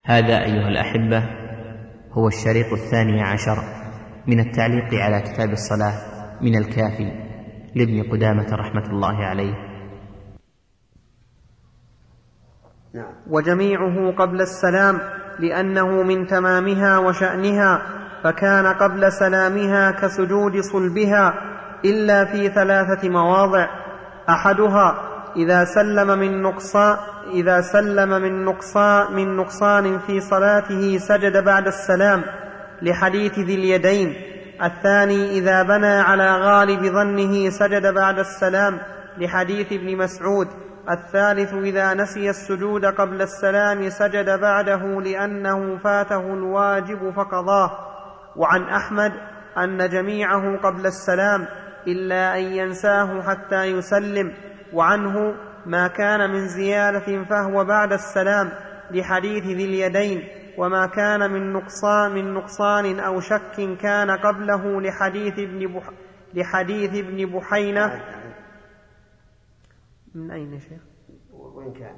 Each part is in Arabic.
هذا أيها الأحبة هو الشريط 12 من التعليق على كتاب الصلاة من الكافي لابن قدامة رحمة الله عليه. وجميعه قبل السلام لأنه من تمامها وشأنها، فكان قبل سلامها كسجود صلبها إلا في 3 مواضع: أحدها إذا سلم من نقصان في صلاته سجد بعد السلام لحديث ذي اليدين. الثاني إذا بنى على غالب ظنه سجد بعد السلام لحديث ابن مسعود. الثالث إذا نسي السجود قبل السلام سجد بعده لأنه فاته الواجب فقضاه. وعن أحمد أن جميعه قبل السلام إلا أن ينساه حتى يسلم، وعنه ما كان من زيادة فهو بعد السلام لحديث ذي اليدين، وما كان من نقصان أو شك كان قبله لحديث ابن بحينة. من أين يا شيخ؟ وإن كان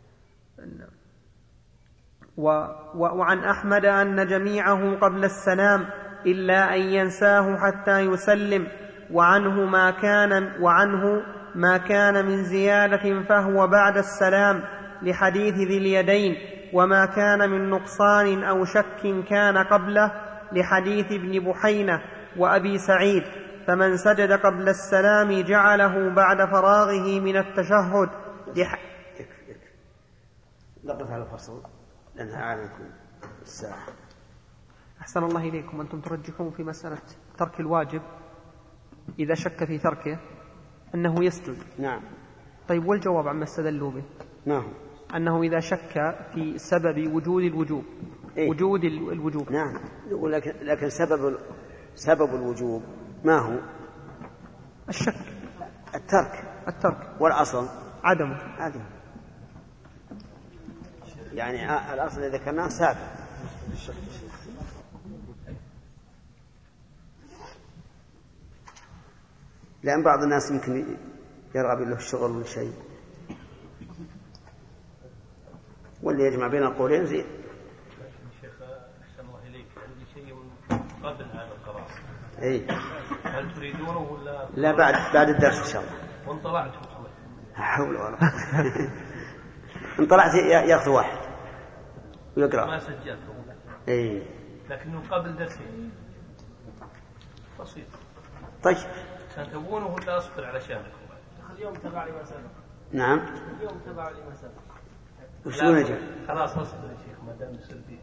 وعن أحمد أن جميعه قبل السلام إلا أن ينساه حتى يسلم، وعنه ما كان من زيادة فهو بعد السلام لحديث ذي اليدين، وما كان من نقصان أو شك كان قبله لحديث ابن بحينة وأبي سعيد. فمن سجد قبل السلام جعله بعد فراغه من التشهد نقف على الفصل لأنها أعلمكم الساعة. أحسن الله إليكم. أنتم ترجحون في مسألة ترك الواجب إذا شك في تركه أنه يسجد. نعم. طيب والجواب عما استدلوا به؟ نعم. أنه إذا شك في سبب وجود الوجوب. إيه؟ وجود الوجوب. نعم. لكن سبب الوجوب ما هو؟ الشك. الترك. والأصل عدمه. يعني الأصل إذا ذكرناه سابق. لأن بعض الناس يمكن يرغب له الشغل والشيء، واللي يجمع بين القولين زين. شيخ أحسن الله إليك، عندي شيء قبل هذا القرار. إيه؟ هل تريدونه ولا؟ لا، بعد الدرس إن شاء الله. وإن طلعت حول ولا قوة. إن طلعت يأخذ واحد ويقرأ. ما سجلته. إيه؟ لكنه قبل درسين بسيط. طيب. تبونه ولا أصبر على شانكم؟ اليوم تبع لي ما سبق. نعم. اليوم تبع لي ما سبق. وشو نجي؟ خلاص أصبر يا شيخ ما دام سلبي.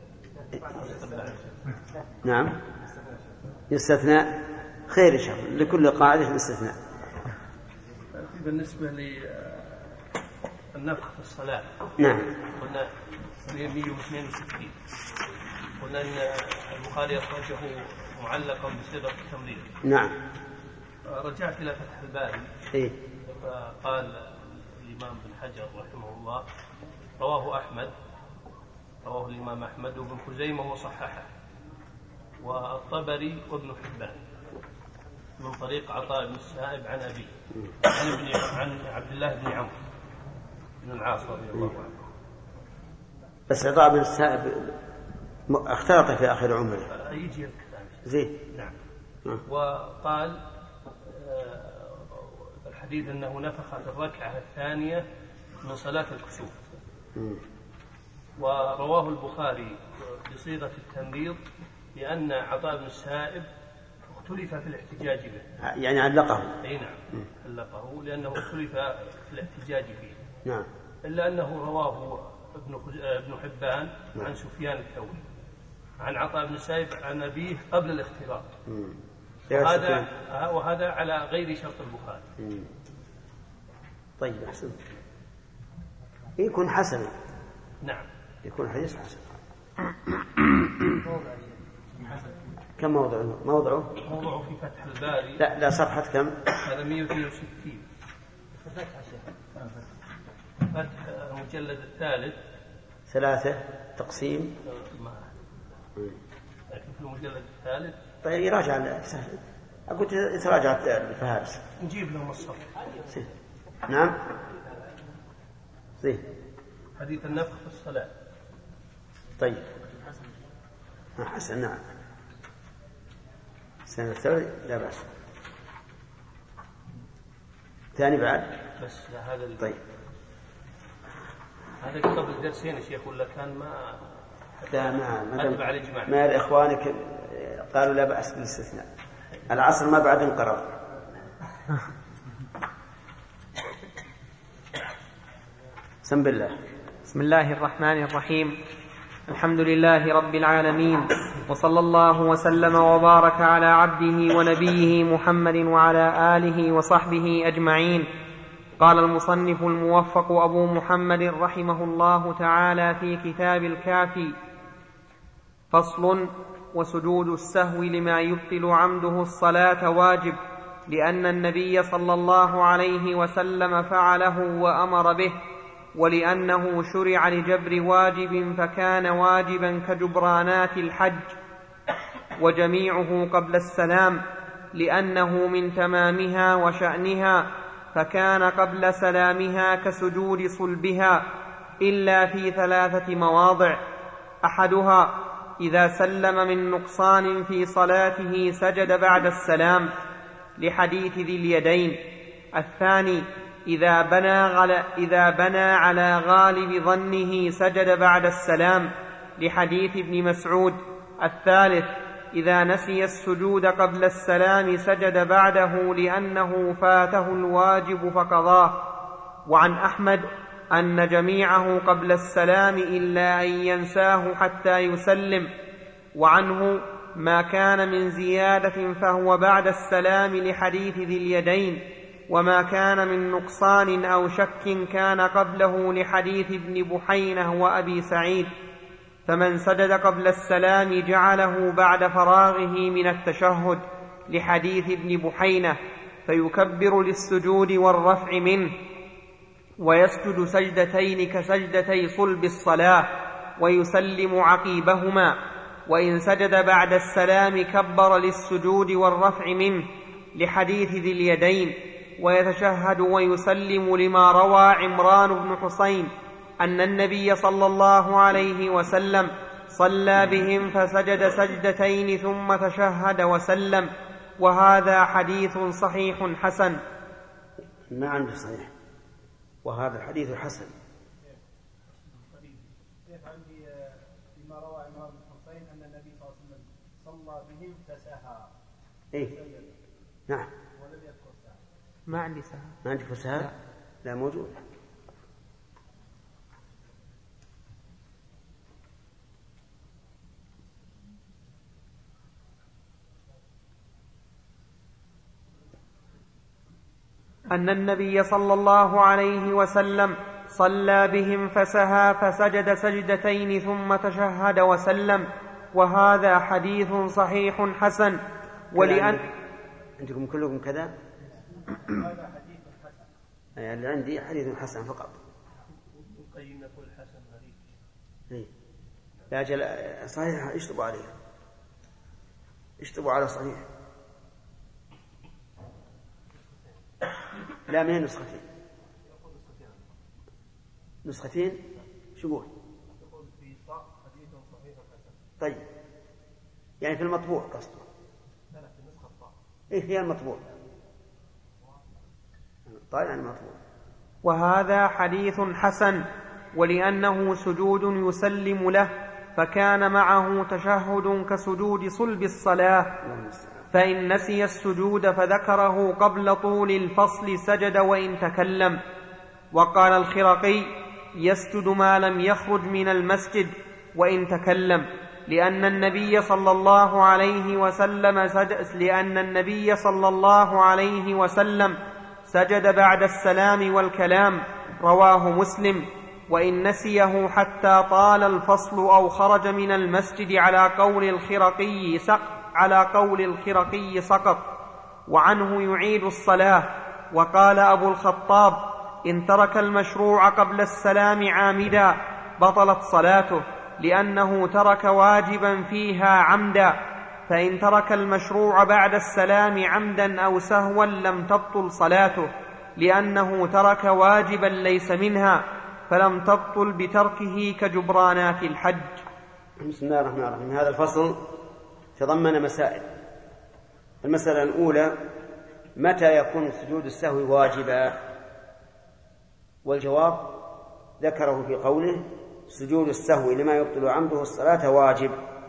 نعم. يستثنى خير إن شاء الله، لكل قاعدة استثناء. بالنسبة للنفخ في الصلاة. نعم. قلنا 162. قلنا أن البخاري أخرجه معلقا بصيغة التمريض. نعم. رجعت إلى فتح الباري. إيه؟ فقال الإمام بن حجر رحمه الله رواه الإمام أحمد وابن خزيمة وصححه، والطبري وابن حبان من طريق عطاء بن السائب عن أبيه عن عبد الله بن عمرو بن العاص رضي الله عنه. بس عطاء بن السائب اختلط في آخر عمره. يجي الكلام. زين. نعم. وقال الحديث أنه نفخ في الركعة الثانية من صلاة الكسوف. ورواه البخاري بصيغة التمريض لأن عطاء بن السائب اختلف في الاحتجاج به. يعني علقه. أي نعم. علقه لأنه اختلف في الاحتجاج فيه. نعم. إلا أنه رواه ابن حبان عن سفيان الثوري عن عطاء بن السائب عن أبيه قبل الاختلاط. وهذا على غير شرط البخاري. طيب أحسن. يكون حسن. نعم. يكون حديث حسن. كم موضعه؟ موضعه في فتح الباري. لا صفحة كم؟ هذا 162. فتح المجلد الثالث 3 تقسيم. لكن في المجلد الثالث. طيب يراجع سهل. أقول يتراجع الفهارس. نجيب لهم الصف. نعم. زين. حديث النفخ في الصلاة. طيب حسن نعم. السند الثالث لا بأس. ثاني بعد بس هذا طيب هذا قبل الدرسين يا شيخ ولا كان ما أتبع الإجماع؟ ما إخوانك قالوا لا بأس بالاستثناء. العصر ما بعد انقرض. سم بالله. بسم الله الرحمن الرحيم. الحمد لله رب العالمين، وصلى الله وسلم وبارك على عبده ونبيه محمد وعلى آله وصحبه أجمعين. قال المصنف الموفق أبو محمد رحمه الله تعالى في كتاب الكافي: فصل: وسجود السهو لما يبطل عمده الصلاة واجب، لأن النبي صلى الله عليه وسلم فعله وأمر به، ولأنه شرع لجبر واجب فكان واجبا كجبرانات الحج، وجميعه قبل السلام لأنه من تمامها وشأنها، فكان قبل سلامها كسجود صلبها، إلا في 3 مواضع: أحدها إذا سلم من نقصان في صلاته سجد بعد السلام لحديث ذي اليدين. الثاني إذا بنى على غالب ظنه سجد بعد السلام لحديث ابن مسعود. الثالث إذا نسي السجود قبل السلام سجد بعده لأنه فاته الواجب فقضاه. وعن أحمد أن جميعه قبل السلام إلا أن ينساه حتى يسلم. وعنه ما كان من زيادة فهو بعد السلام لحديث ذي اليدين، وما كان من نقصان أو شك كان قبله لحديث ابن بحينة وأبي سعيد. فمن سجد قبل السلام جعله بعد فراغه من التشهد لحديث ابن بحينة، فيكبر للسجود والرفع منه، ويسجد سجدتين كسجدتي صلب الصلاة، ويسلم عقيبهما. وإن سجد بعد السلام كبر للسجود والرفع منه لحديث ذي اليدين، ويتشهد ويسلم، لما روى عمران بن حسين أن النبي صلى الله عليه وسلم صلى بهم فسجد سجدتين ثم تشهد وسلم. وهذا حديث صحيح حسن. ما عندي صحيح، وهذا الحديث حسن. عندي فيما روى عمران بن حسين أن النبي صلى الله عليه وسلم صلى بهم فسهى. نعم. ولم يذكر سهى. ما عندي سهى. ما عندك سهى؟ لا موجود. أن النبي صلى الله عليه وسلم صلى بهم فسهى فسجد سجدتين ثم تشهد وسلم. وهذا حديث صحيح حسن. ولأن عندكم كلكم كذا؟ هذا حديث حسن. اللي عندي حديث حسن فقط. مقيم نقول حسن غريب. لا صحيح اشطبوا عليه، اشطبوا على صحيح. لا، من نسختين. نسختين شو يقول؟ يقول في حديث صحيح حسن. طيب يعني في المطبوع قصده؟ لا في النسخة الطاء. هي المطبوع. طيب يعني المطبوع. وهذا حديث حسن، ولأنه سجود يسلم له، فكان معه تشهد كسجود صلب الصلاة. فإن نسي السجود فذكره قبل طول الفصل سجد وإن تكلم. وقال الخرقي: يسجد ما لم يخرج من المسجد وإن تكلم، لأن النبي صلى الله عليه وسلم سجد بعد السلام والكلام. رواه مسلم. وإن نسيه حتى طال الفصل أو خرج من المسجد على قول الخرقي سقط، وعنه يعيد الصلاة. وقال أبو الخطاب: إن ترك المشروع قبل السلام عامدا بطلت صلاته، لأنه ترك واجبا فيها عمدا. فإن ترك المشروع بعد السلام عمدا أو سهوا لم تبطل صلاته، لأنه ترك واجبا ليس منها، فلم تبطل بتركه كجبرانات الحج. بسم الله الرحمن الرحيم. هذا الفصل تضمن مسائل. المسألة الأولى: متى يكون سجود السهو واجبا؟ والجواب ذكره في قوله: سجود السهو لما يبطل عمده الصلاة واجب.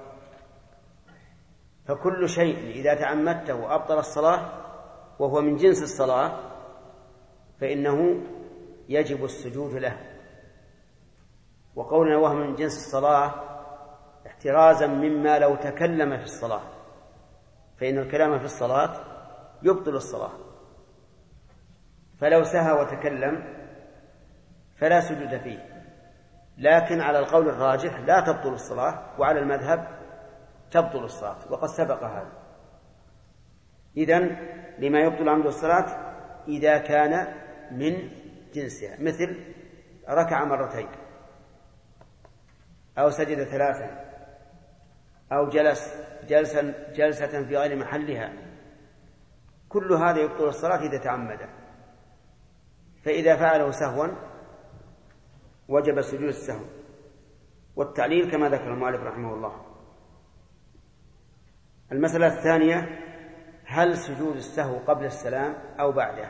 فكل شيء إذا تعمدته أبطل الصلاة وهو من جنس الصلاة فإنه يجب السجود له. وقولنا وهو من جنس الصلاة احترازا مما لو تكلم في الصلاة، فإن الكلام في الصلاة يبطل الصلاة، فلو سهى وتكلم فلا سجود فيه. لكن على القول الراجح لا تبطل الصلاة، وعلى المذهب تبطل الصلاة، وقد سبق هذا. إذن لما يبطل عمد الصلاة إذا كان من جنسها، مثل ركع مرتين أو سجد ثلاثا أو جلس جلسة في غير محلها، كل هذا يبطل الصلاة إذا تعمد. فإذا فعله سهوا وجب سجود السهو. والتعليل كما ذكر المؤلف رحمه الله. المسألة الثانية: هل سجود السهو قبل السلام أو بعده؟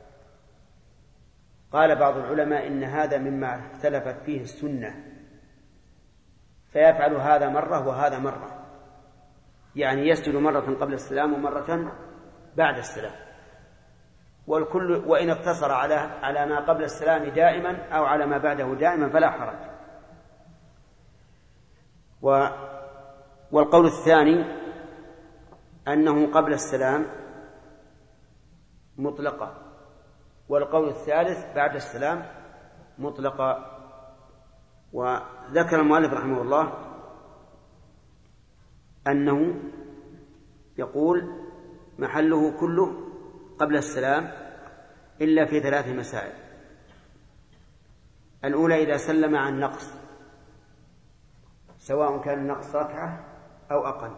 قال بعض العلماء إن هذا مما اختلفت فيه السنة، فيفعل هذا مرة وهذا مرة، يعني يسجد مرة قبل السلام ومرة بعد السلام، والكل وإن اقتصر على ما قبل السلام دائما أو على ما بعده دائما فلا حرج. والقول الثاني أنه قبل السلام مطلقة، والقول الثالث بعد السلام مطلقة. وذكر المؤلف رحمه الله أنه يقول محله كله قبل السلام إلا في 3 مسائل. الأولى: إذا سلم عن نقص، سواء كان النقص ركعة أو أقل.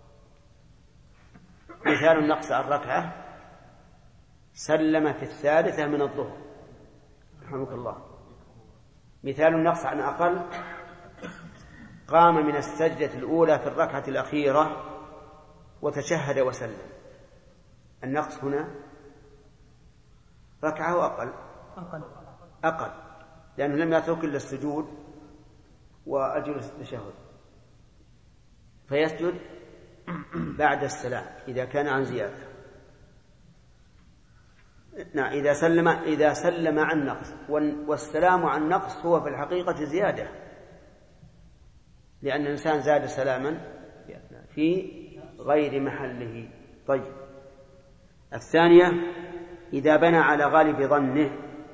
مثال النقص عن ركعة: سلم في 1/3 من الظهر، رحمك الله. مثال النقص عن أقل: قام من السجدة الأولى في الركعة الأخيرة وتشهد وسلم. النقص هنا ركعة وأقل، أقل، لأنه لم يترك إلا السجود وأجلس التشهد، فيسجد بعد السلام إذا كان عن زيادة. نعم، إذا سلم عن نقص، والسلام عن نقص هو في الحقيقة زيادة، لأن الإنسان زاد سلاما في غير محله. طيب. الثانية: إذا بنى على غالب ظنه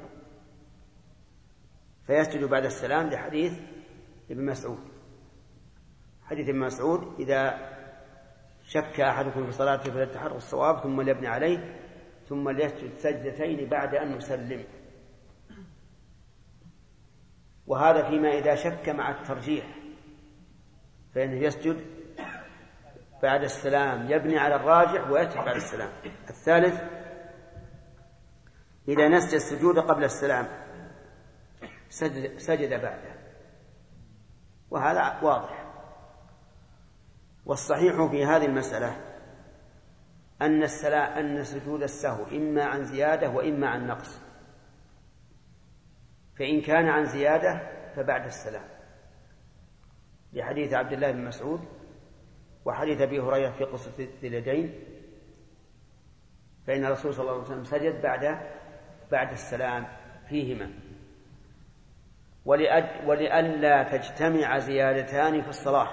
فيسجد بعد السلام، لحديث ابن مسعود. حديث ابن مسعود: إذا شك أحدكم في صلاته فليتحرى الصواب ثم ليبني عليه ثم ليسجد سجدتين بعد أن يسلم. وهذا فيما إذا شك مع الترجيح، فإنه يسجد بعد السلام، يبني على الراجح ويسجد بعد السلام. الثالث: إذا نسي السجود قبل السلام سجد بعده، وهذا واضح. والصحيح في هذه المسألة أن سجود السهو إما عن زيادة وإما عن نقص، فإن كان عن زيادة فبعد السلام، لحديث عبد الله بن مسعود وحديث أبي هريرة في قصة ذي اليدين، فإن الرسول صلى الله عليه وسلم سجد بعد السلام فيهما. ولئلا تجتمع زيادتان في الصلاة: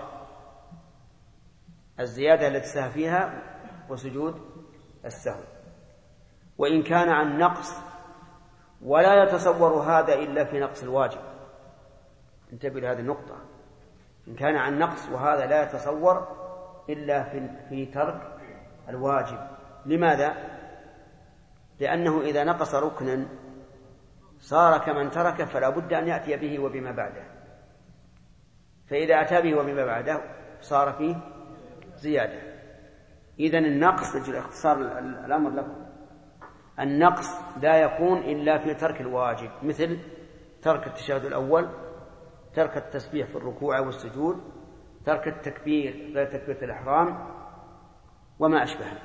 الزيادة التي سهى فيها وسجود السهو. وإن كان عن نقص، ولا يتصور هذا إلا في نقص الواجب، انتبه لهذه النقطة، إن كان عن نقص وهذا لا يتصور إلا في ترك الواجب. لماذا؟ لأنه إذا نقص ركنا صار كمن ترك، فلا بد أن يأتي به وبما بعده، فإذا أتى به وبما بعده صار فيه زيادة. إذن النقص، لجل اختصار الأمر لكم، النقص لا يكون إلا في ترك الواجب، مثل ترك التشهد الأول، ترك التسبيح في الركوع والسجود، ترك التكبير غير تكبيرة الإحرام وما أشبهه.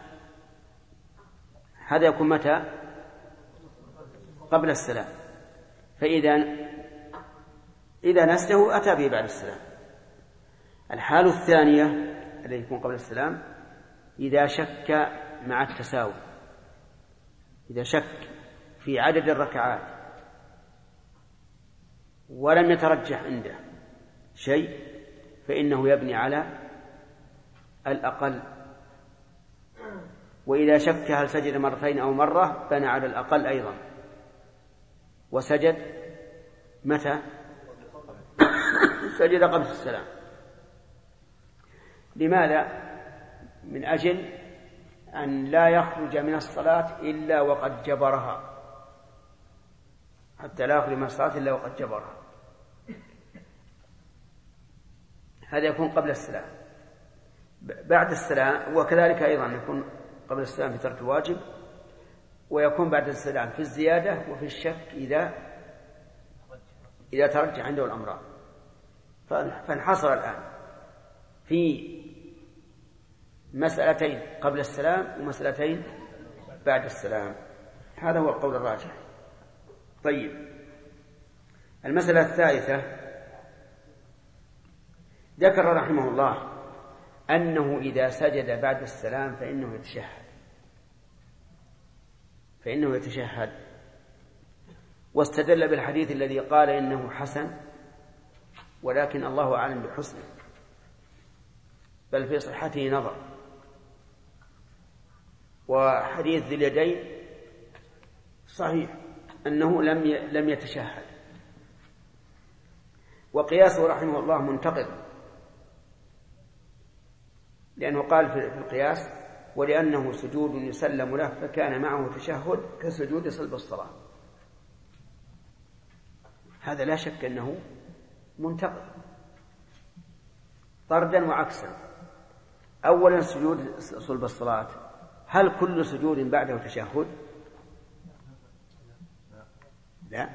هذا يكون متى؟ قبل السلام. إذا نسيه أتى به بعد السلام. الحال الثانية التي يكون قبل السلام إذا شك مع التساوي، إذا شك في عدد الركعات ولم يترجح عنده شيء فإنه يبني على الأقل، وإذا شك هل سجد مرتين أو مرة بنى على الأقل أيضا وسجد متى؟ سجد قبل السلام. لماذا؟ من أجل أن لا يخرج من الصلاة إلا وقد جبرها، حتى لا يخرج من الصلاة إلا وقد جبرها. هذا يكون قبل السلام. بعد السلام وكذلك أيضا يكون قبل السلام في ترك الواجب، ويكون بعد السلام في الزيادة وفي الشك إذا ترجح عنده الأمران. فانحصر الآن في مسألتين قبل السلام ومسألتين بعد السلام. هذا هو القول الراجح. طيب، المسألة الثالثة ذكر رحمه الله أنه إذا سجد بعد السلام فإنه يتشهد، واستدل بالحديث الذي قال إنه حسن، ولكن الله أعلم بحسنه، بل في صحته نظر. وحديث ذي اليدين صحيح أنه لم يتشهد، وقياسه رحمه الله منتقد، لأنه قال في القياس ولأنه سجود يسلم له فكان معه تشهد كسجود صلب الصلاة. هذا لا شك أنه منتقد طردا وعكسا. أولا سجود صلب الصلاة، هل كل سجود بعده تشهد؟ لا.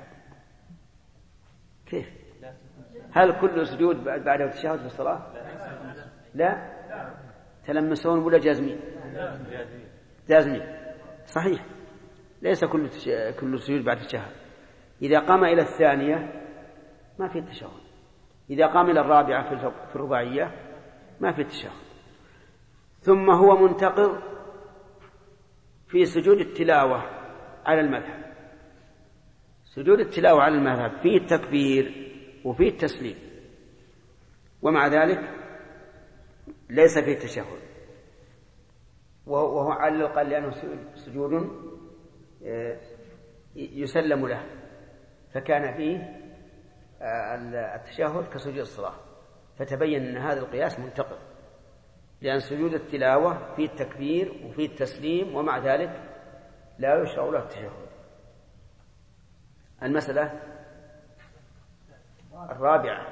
كيف؟ هل كل سجود بعده تشهد في الصلاة؟ لا. تلمسون ولا جازمين؟ جازمين صحيح. ليس كل سجود بعد التشهد. إذا قام إلى الثانية ما في التشهد، إذا قام إلى الرابعة في الرباعية ما في التشهد. ثم هو منتقض في سجود التلاوة على المذهب. سجود التلاوة على المذهب فيه التكبير وفيه التسليم، ومع ذلك ليس فيه التشهد، وهو على الأقل لأنه سجود يسلم له، فكان فيه التشهد كسجود الصلاة. فتبين أن هذا القياس منتقض، لأن سجود التلاوة فيه التكبير وفيه التسليم، ومع ذلك لا يشرع له التشهد. المسألة الرابعة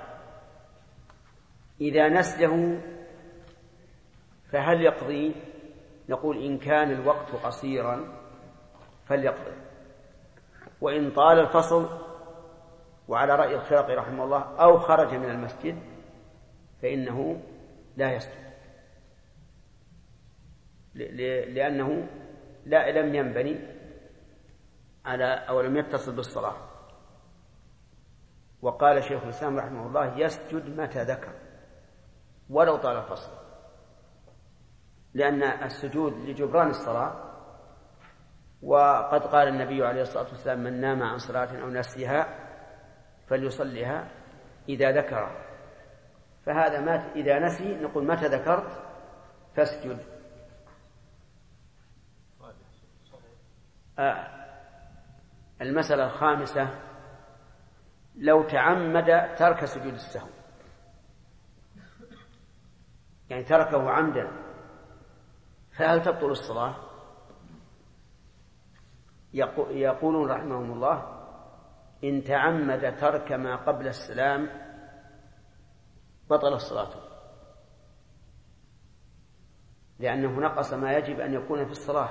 إذا نسيه فهل يقضي؟ نقول إن كان الوقت قصيرا فليقضي، وإن طال الفصل وعلى رأي الخرقي رحمه الله أو خرج من المسجد فإنه لا يسجد، لأنه لم ينبني أو لم يتصل بالصلاة. وقال شيخ الإسلام رحمه الله يسجد متى ذكر ولو طال الفصل، لأن السجود لجبران الصلاة، وقد قال النبي عليه الصلاة والسلام من نام عن صلاة أو نسيها فليصليها إذا ذكر. فهذا إذا نسي نقول متى ذكرت فاسجد. المسألة الخامسة لو تعمد ترك سجود السهو، يعني تركه عمدا، فهل تبطل الصلاة؟ يقولون رحمهم الله إن تعمد ترك ما قبل السلام بطل الصلاة، لأنه نقص ما يجب أن يكون في الصلاة.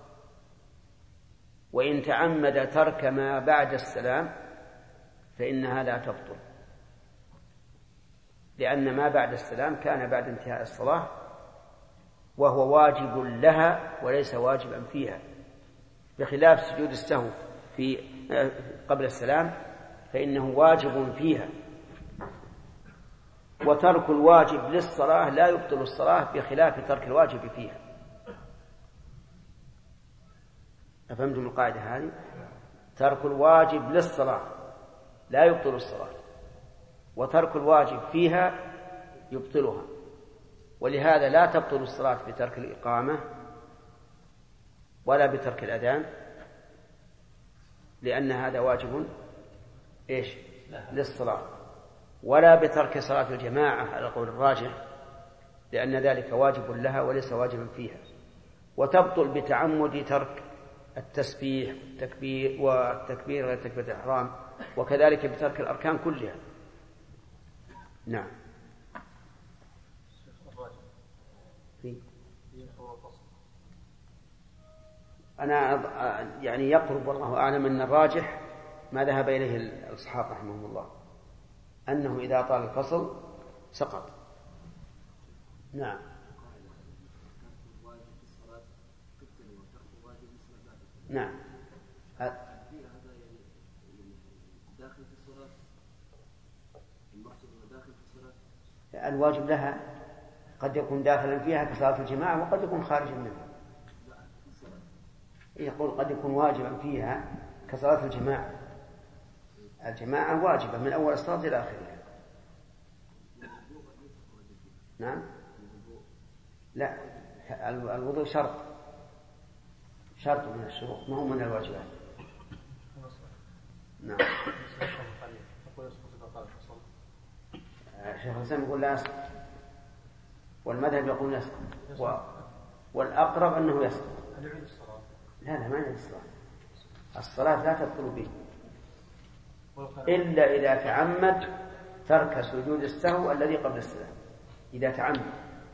وإن تعمد ترك ما بعد السلام فإنها لا تبطل. لأن ما بعد السلام كان بعد انتهاء الصلاة، وهو واجب لها وليس واجبا فيها، بخلاف سجود السهو في قبل السلام فإنه واجب فيها. وترك الواجب للصلاة لا يبطل الصلاة بخلاف ترك الواجب فيها. أفهمتم القاعدة هذه؟ ترك الواجب للصلاة لا يبطل الصلاة، وترك الواجب فيها يبطلها. ولهذا لا تبطل الصلاة بترك الإقامة ولا بترك الأذان، لأن هذا واجب للصلاة، ولا بترك صلاة الجماعة على قول الراجح، لأن ذلك واجب لها وليس واجبا فيها. وتبطل بتعمد ترك التسبيح والتكبير غير تكبيرة الإحرام، وكذلك بترك الأركان كلها. نعم. أنا يعني يقرب والله أعلم أن الراجح ما ذهب إليه الأصحاب رحمهم الله، أنه إذا طال الفصل سقط. نعم. نعم. الواجب لها قد يكون داخلا فيها كصلاة الجماعة، وقد يكون خارجا منها. يقول قد يكون واجبا فيها كصلاة الجماعة. الجماعة واجبة من أول الصلاة إلى آخرها. نعم. لا، الوضوء شرط من الشروط، ما هو من الواجبات. نعم. الشيخ الإسلام يقول لا يسقط، والمذهب يقول يسقط، والأقرب أنه يسقط. لا ما يعيد الصلاة لا تبطل به إلا إذا تعمد ترك سجود السهو الذي قبل السلام، إذا تعمد.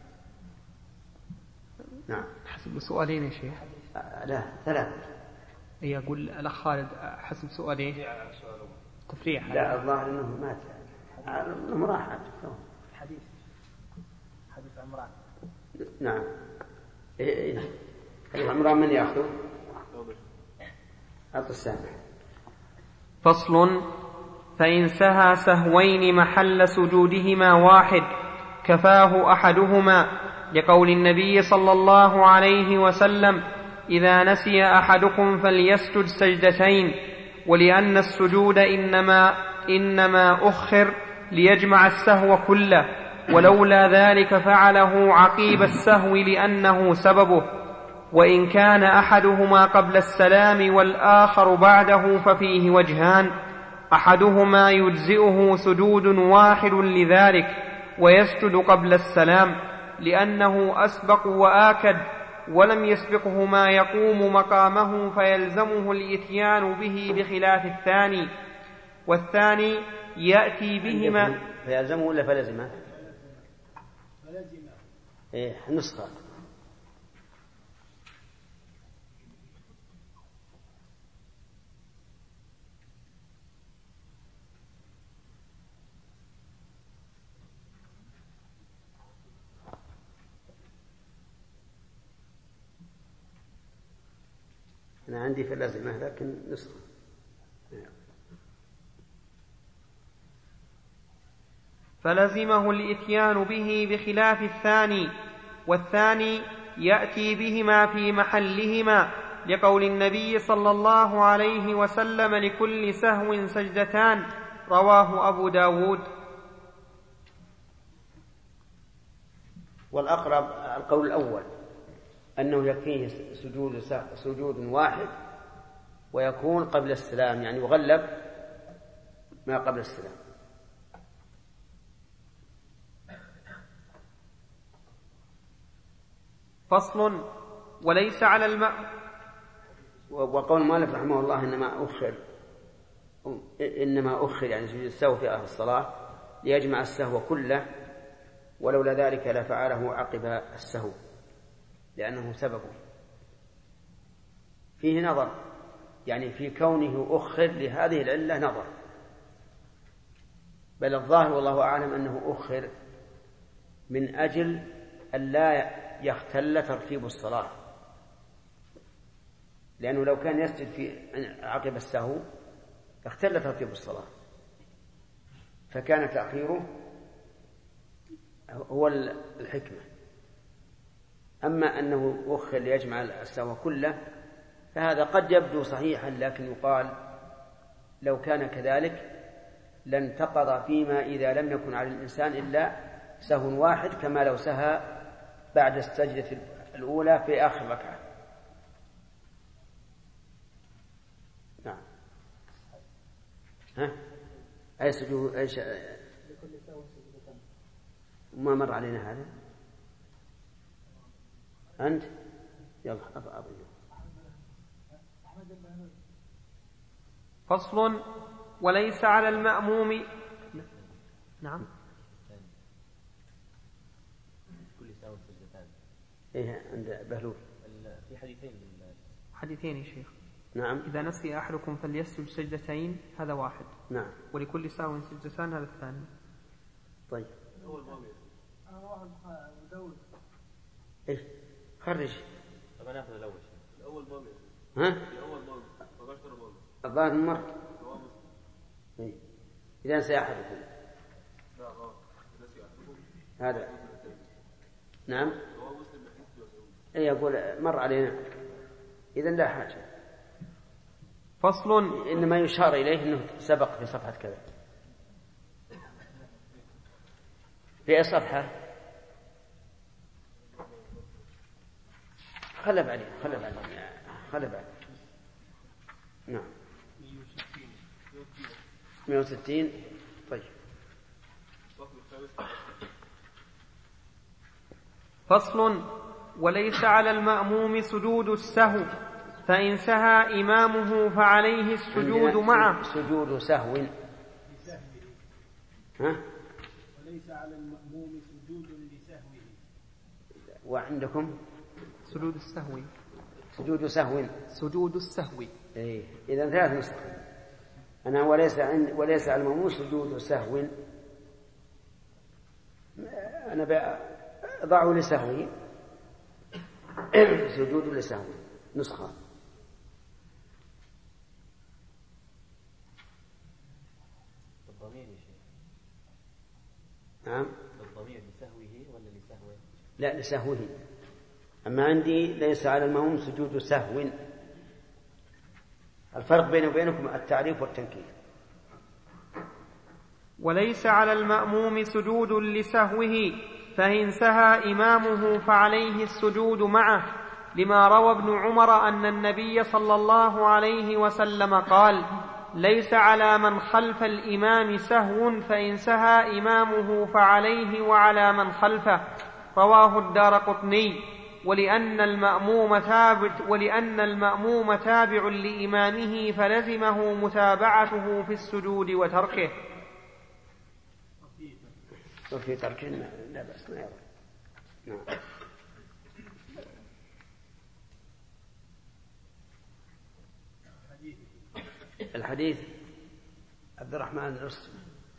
نعم. حسب سؤالين يا شيخ. لا، 3. يقول الأخ خالد حسب سؤالين تفريع. لا، الظاهر أنه مات، أنه راح حديث عمران. نعم. حديث عمران من يأخذ؟ أعطي السامع. فصل: فإن سهى سهوين محل سجودهما واحد كفاه أحدهما، لقول النبي صلى الله عليه وسلم: إذا نسي أحدكم فليسجد سجدتين، ولأن السجود إنما أخر ليجمع السهو كله، ولولا ذلك فعله عقيب السهو لأنه سببه. وإن كان أحدهما قبل السلام والآخر بعده ففيه وجهان: أحدهما يجزئه سجود واحد لذلك ويسجد قبل السلام لأنه أسبق وآكد، ولم يسبقه ما يقوم مقامه فيلزمه الإتيان به بخلاف الثاني. والثاني يأتي بهما فيلزمه ولا فلزمه؟ نسخة. أنا عندي فلازمة لكن نسخة. فلزمه الإتيان به بخلاف الثاني. والثاني يأتي بهما في محلهما، لقول النبي صلى الله عليه وسلم: لكل سهو سجدتان، رواه أبو داود. والأقرب القول الأول، أنه يكفيه سجود واحد ويكون قبل السلام، يعني يغلب ما قبل السلام. فصل: وليس على وقول المؤلف رحمه الله إنما أخر يعني سجود السهو في آخر الصلاة ليجمع السهو كله، ولولا ذلك لفعله عقب السهو لأنه سببه. فيه نظر، يعني في كونه أخر لهذه العلة نظر. بل الظاهر والله أعلم أنه أخر من أجل أن لا يختل ترتيب الصلاة، لأنه لو كان يسجد في عقب السهو اختل ترتيب الصلاة، فكان تأخيره هو الحكمة. أما أنه أخر ليجمع السهو كله فهذا قد يبدو صحيحا، لكن يقال لو كان كذلك لانتقض فيما إذا لم يكن على الإنسان إلا سهو واحد، كما لو سهى بعد السجدة الأولى في آخر ركعة. نعم. ها؟ أي سجود أي ما مر علينا هذا؟ أنت يلا أبو. فصل. وليس على المأموم. نعم. كل ساوى سجدتان. إيه عند بهلول في حديثين يا شيخ. نعم. إذا نسي أحدكم فليسجد سجدتين، هذا واحد. نعم. ولكل ساو سجدتان، هذا الثاني. طيب. إيش؟ خرج. طب ناخذ الأول. الأول مامي. ها؟ الأول مامي. فبشر مامي. الظاهر مر. إيه. إذا نسي أحدكم. هذا. نعم. إيه يقول مر علينا. إذن لا حاجة. فصل. إنما يشار إليه أنه سبق في صفحة كذا. في أي صفحة؟ خلب عليه. نعم. 160. طيب. فصل. وليس على المأموم سجود السهو، فإن سهى إمامه فعليه السجود معه. سجود سهو. ها؟ وليس على المأموم سجود لسهوه. وعندكم سجود السهو. سجود سهو. إيه. إذا 3 نسخ. أنا وليس على المأموم سجود سهو. أنا أضعه لسهوه. سجود لسهو نسخة. بالضمير يا شيخ. نعم. بالضمير لسهوه ولا لسهوه؟ لا لسهوه. أما عندي ليس على المأموم سجود سهو. الفرق بينه وبينكم التعريف والتنكير. وليس على المأموم سجود لسهوه، فإن سهى إمامه فعليه السجود معه، لما روى ابن عمر أن النبي صلى الله عليه وسلم قال: ليس على من خلف الإمام سهو، فإن سهى إمامه فعليه وعلى من خلفه. رواه الدارقطني. ولأن المأموم تابع لإمامه فلزمه متابعته في السجود وتركه. وفي تركه لا بأس، ما يضر. نعم. الحديث عبد الرحمن الرسل.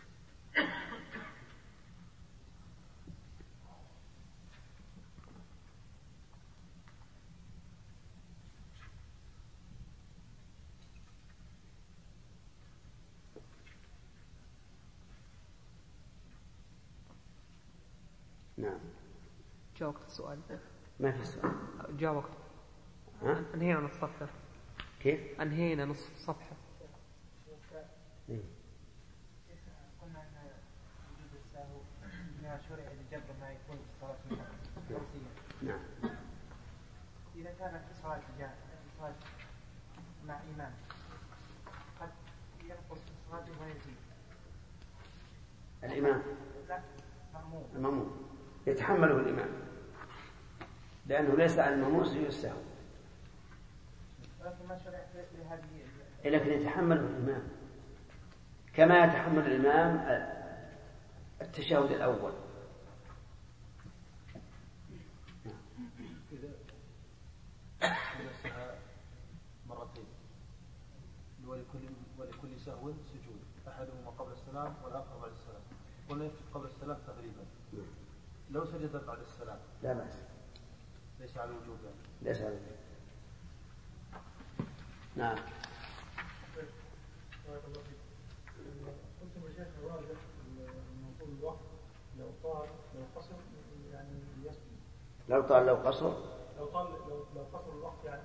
نعم. جاء وقت السؤال. ما في سؤال. جاء وقت. أنهينا نصف صفحة. كيف؟ أنهينا نصف صفحة. قلنا أن وجود السهو إنها شرع لجبر ما يكون في الصلاة الخمسية. نعم. إذا كان في صلاة مع إمام قد ينقص في الصلاة ويزيد. الإمام. لا. المأموم يتحمله الإمام، لأنه ليس على المأموم سجود السهو، لكن يتحمله الإمام كما يتحمل الإمام التشهد الأول. إذا سعى مرتين ولكل سهو سجود، أحدهما قبل السلام والآخر بعد السلام. قلنا قبل السلام تقريبا. لو سجد بعد السلام لا بأس، ليس على الوجوب يعني. ليس على الوجوب. نعم. قلت يا شيخ الراجح ان طول الوقت لو طال لو قصر يعني يسجد. لو طال لو قصر. لو قصر الوقت يعني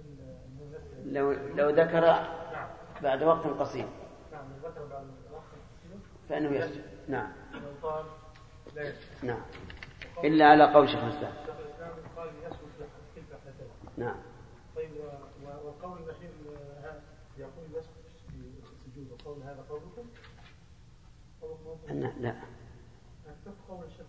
لو ذكر بعد وقت قصير. نعم لو ذكر بعد وقت قصير فإنه يسجد. نعم. لو طال لا يسجد. نعم. إلا على قول شيخ الإسلام. شيخ الإسلام قال يسجد في كلتا حالتين. نعم. طيب والقول الأخير يقول يسجد في السجود وقول هذا قولكم؟ لا. قول الشيخ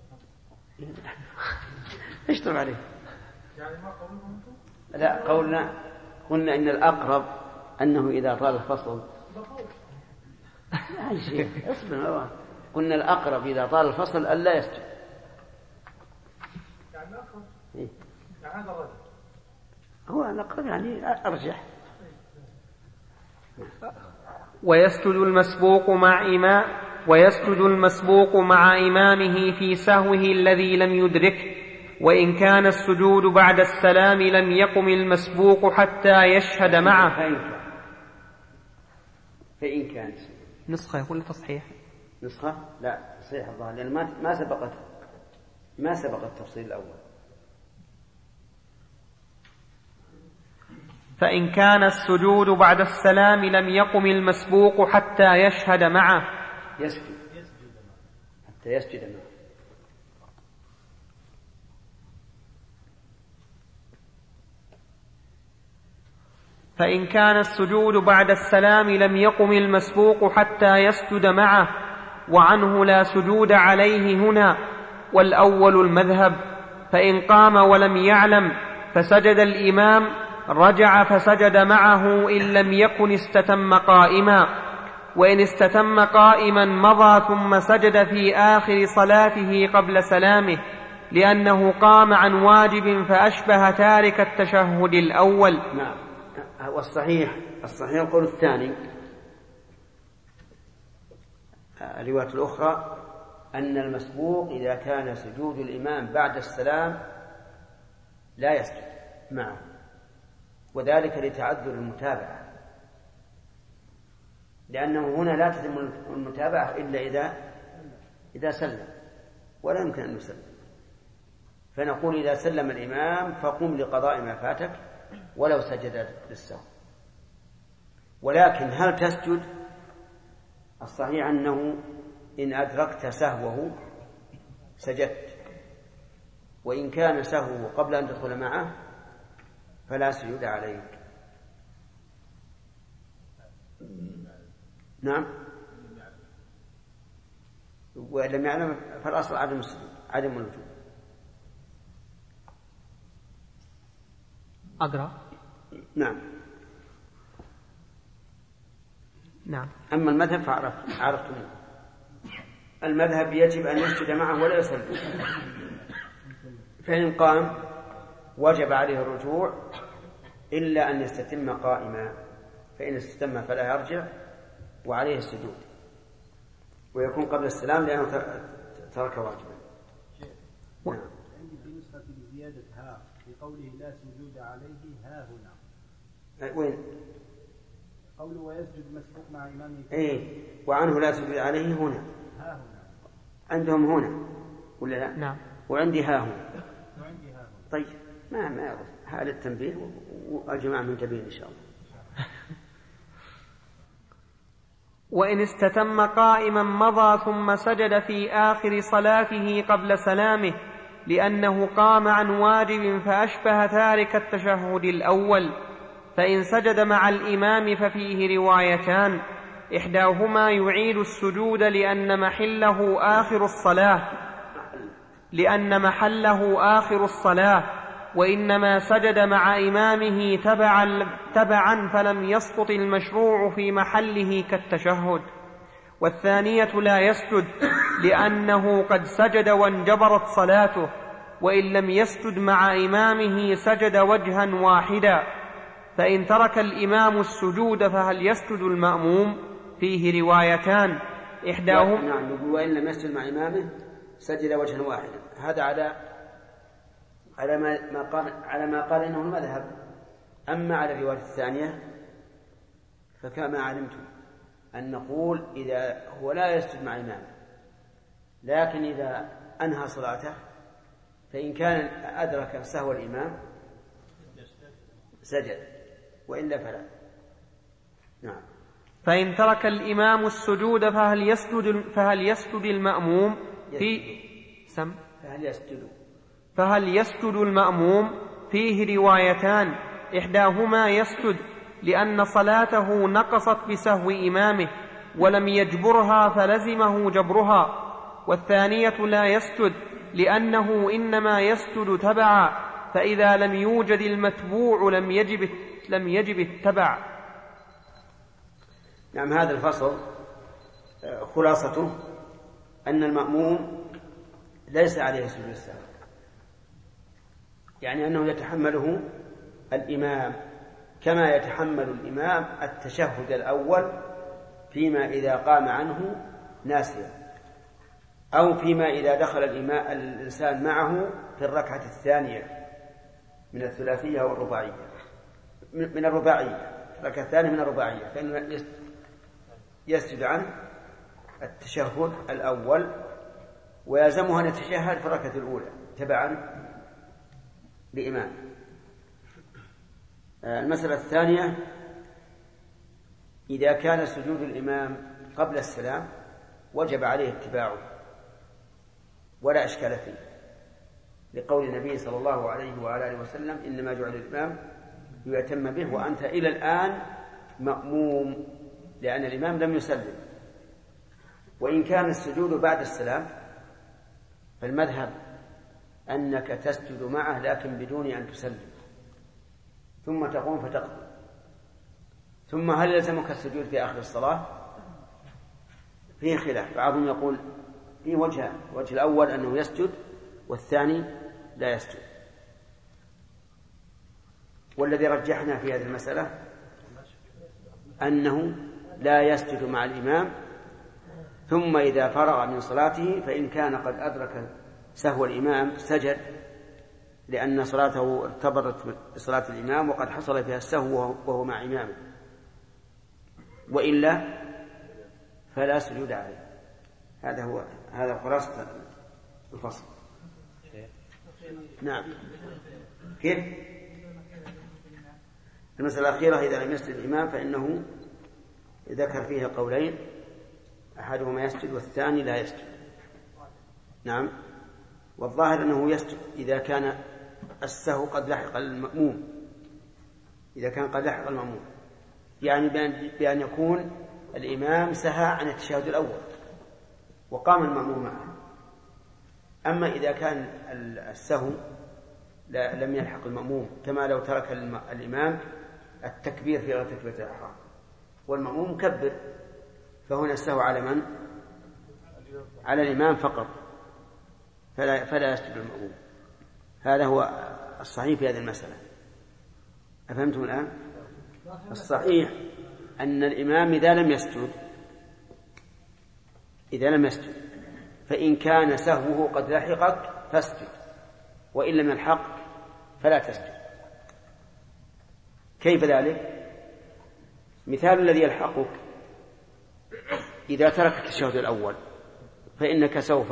ايش طلع عليه؟ يعني ما قولكم انتم؟ لا قلنا إن الأقرب أنه إذا طال الفصل. لا شيء اصبر. قلنا الأقرب إذا طال الفصل ألا يسجد. يعني الأقرب. يعني هذا الرجل. هو الأقرب يعني أرجح. ويسجد المسبوق مع إمامه في سهوه الذي لم يدركه، وإن كان السجود بعد السلام لم يقم المسبوق حتى يشهد معه. فإن كان نسخة ولا تصحيح؟ نسخة؟ لا صحيح الله، لأن ما سبق التفصيل الأول. فإن كان السجود بعد السلام لم يقم المسبوق حتى يشهد معه. حتى يسجد معه. فإن كان السجود بعد السلام لم يقم المسبوق حتى يسجد معه، وعنه لا سجود عليه هنا، والأول المذهب. فإن قام ولم يعلم فسجد الإمام رجع فسجد معه إن لم يكن استتم قائما، وإن استتم قائما مضى ثم سجد في آخر صلاته قبل سلامه، لأنه قام عن واجب فأشبه تارك التشهد الأول. نعم. والصحيح القول الثاني. الرواية الأخرى أن المسبوق إذا كان سجود الإمام بعد السلام لا يسجد معه، وذلك لتعذر المتابعة، لأنه هنا لا تتم المتابعة إلا إذا سلم، ولا يمكن أن يسلم. فنقول إذا سلم الإمام فقم لقضاء ما فاتك ولو سجد للسهو. ولكن هل تسجد؟ الصحيح أنه إن أدركت سهوه سجدت، وإن كان سهوه قبل أن تدخل معه فلا سجود عليك. نعم. وإن لم يعلم فالأصل عدم السجود، عدم الوجود. أقرأ. نعم. أما المذهب فعرفتم. المذهب يجب أن يسجد معه ولا يسلم. فإن قام وجب عليه الرجوع إلا أن يستتم قائما، فإن استتم فلا يرجع وعليه السجود، ويكون قبل السلام لأنه ترك واجبا. عندي في نسخة بزيادة ها في قوله لا سجود عليه ها هنا. وين؟ قوله ويسجد مسبوق مع إمامه. وعنه لا سجود عليه هنا. ها هنا. عندهم هنا ولا لا؟ نعم. وعندي ها هنا. وعندي ها هنا. طيب ما يعرف هذا التنبيه، والجماعة منتبهين إن شاء الله. وإن استتم قائما مضى ثم سجد في آخر صلاته قبل سلامه، لأنه قام عن واجب فأشبه تارك التشهد الأول. فإن سجد مع الإمام ففيه روايتان، إحداهما يعيد السجود لأن محله آخر الصلاة، وإنما سجد مع إمامه تبعا فلم يسقط المشروع في محله كالتشهد. والثانية لا يسجد لأنه قد سجد وانجبرت صلاته، وإن لم يسجد مع إمامه سجد وجها واحدا. فإن ترك الإمام السجود فهل يسجد المأموم؟ فيه روايتان، إحداهما نعم، وإن لم يسجد مع إمامه سجد وجها واحدا. هذا على ما قال إنه المذهب. أما على الرواية الثانية فكما علمتم أن نقول إذا هو لا يسجد مع إمامه، لكن إذا أنهى صلاته فإن كان أدرك سهو الإمام سجد، وإلا فلا. نعم. فإن ترك الإمام السجود فهل يسجد المأموم فهل يسجد المأموم؟ فيه روايتان، إحداهما يسجد لأن صلاته نقصت بسهو إمامه ولم يجبرها فلزمه جبرها، والثانية لا يسجد لأنه إنما يسجد تبعا، فإذا لم يوجد المتبوع لم يجب التبع. نعم. هذا الفصل خلاصته أن المأموم ليس عليه سجود السهو، يعني أنه يتحمله الإمام كما يتحمل الإمام التشهد الأول فيما إذا قام عنه ناسيا، أو فيما إذا دخل الإنسان معه في الركعة الثانية من الثلاثية أو الرباعية، من الرباعية، الركعة الثانية من الرباعية، فإنه يسجد عن التشهد الأول ويلزمه أن يتشهد في الركعة الأولى تبعا لإمام. المسألة الثانية: إذا كان سجود الإمام قبل السلام وجب عليه اتباعه ولا إشكال فيه، لقول النبي صلى الله عليه وعلى آله وسلم: إنما جعل الإمام ليتم به وأنت إلى الآن مأموم، لأن الإمام لم يسلم. وإن كان السجود بعد السلام فالمذهب أنك تسجد معه لكن بدون أن تسلم، ثم تقوم فتقضي. ثم هل يلزمك السجود في آخر الصلاة؟ فيه خلاف، بعضهم يقول فيه وجهان: الوجه الأول أنه يسجد، والثاني لا يسجد. والذي رجحنا في هذه المسألة أنه لا يسجد مع الإمام، ثم إذا فرغ من صلاته فإن كان قد أدرك سهو الإمام سجد، لأن صلاته ارتبطت بصلاة الإمام وقد حصل فيها السهو وهو مع إمامه، وإلا فلا سجود عليه. هذا خلاصة الفصل. نعم. كيف؟ المسألة الأخيرة: إذا لم يسجد الإمام فإنه ذكر فيها قولين، أحدهما يسجد والثاني لا يسجد. نعم. والظاهر أنه يسجد إذا كان السهو قد لحق المأموم، إذا كان قد لحق المأموم، يعني بأن يكون الإمام سهى عن التشهد الأول وقام المأموم معه. أما إذا كان السهو لم يلحق المأموم، كما لو ترك الإمام التكبير في غير تكبيرة الإحرام والمأموم مكبر، فهنا السهو على من؟ على الإمام فقط، فلا يسجد المأموم. هذا هو الصحيح في هذه المسألة. أفهمتم الآن؟ الصحيح أن الإمام إذا لم يسجد فإن كان سهوه قد لحقك فاسجد، وإن لم يلحق فلا تسجد. كيف ذلك؟ مثال الذي يلحقك: إذا ترك التشهد الأول فإنك سوف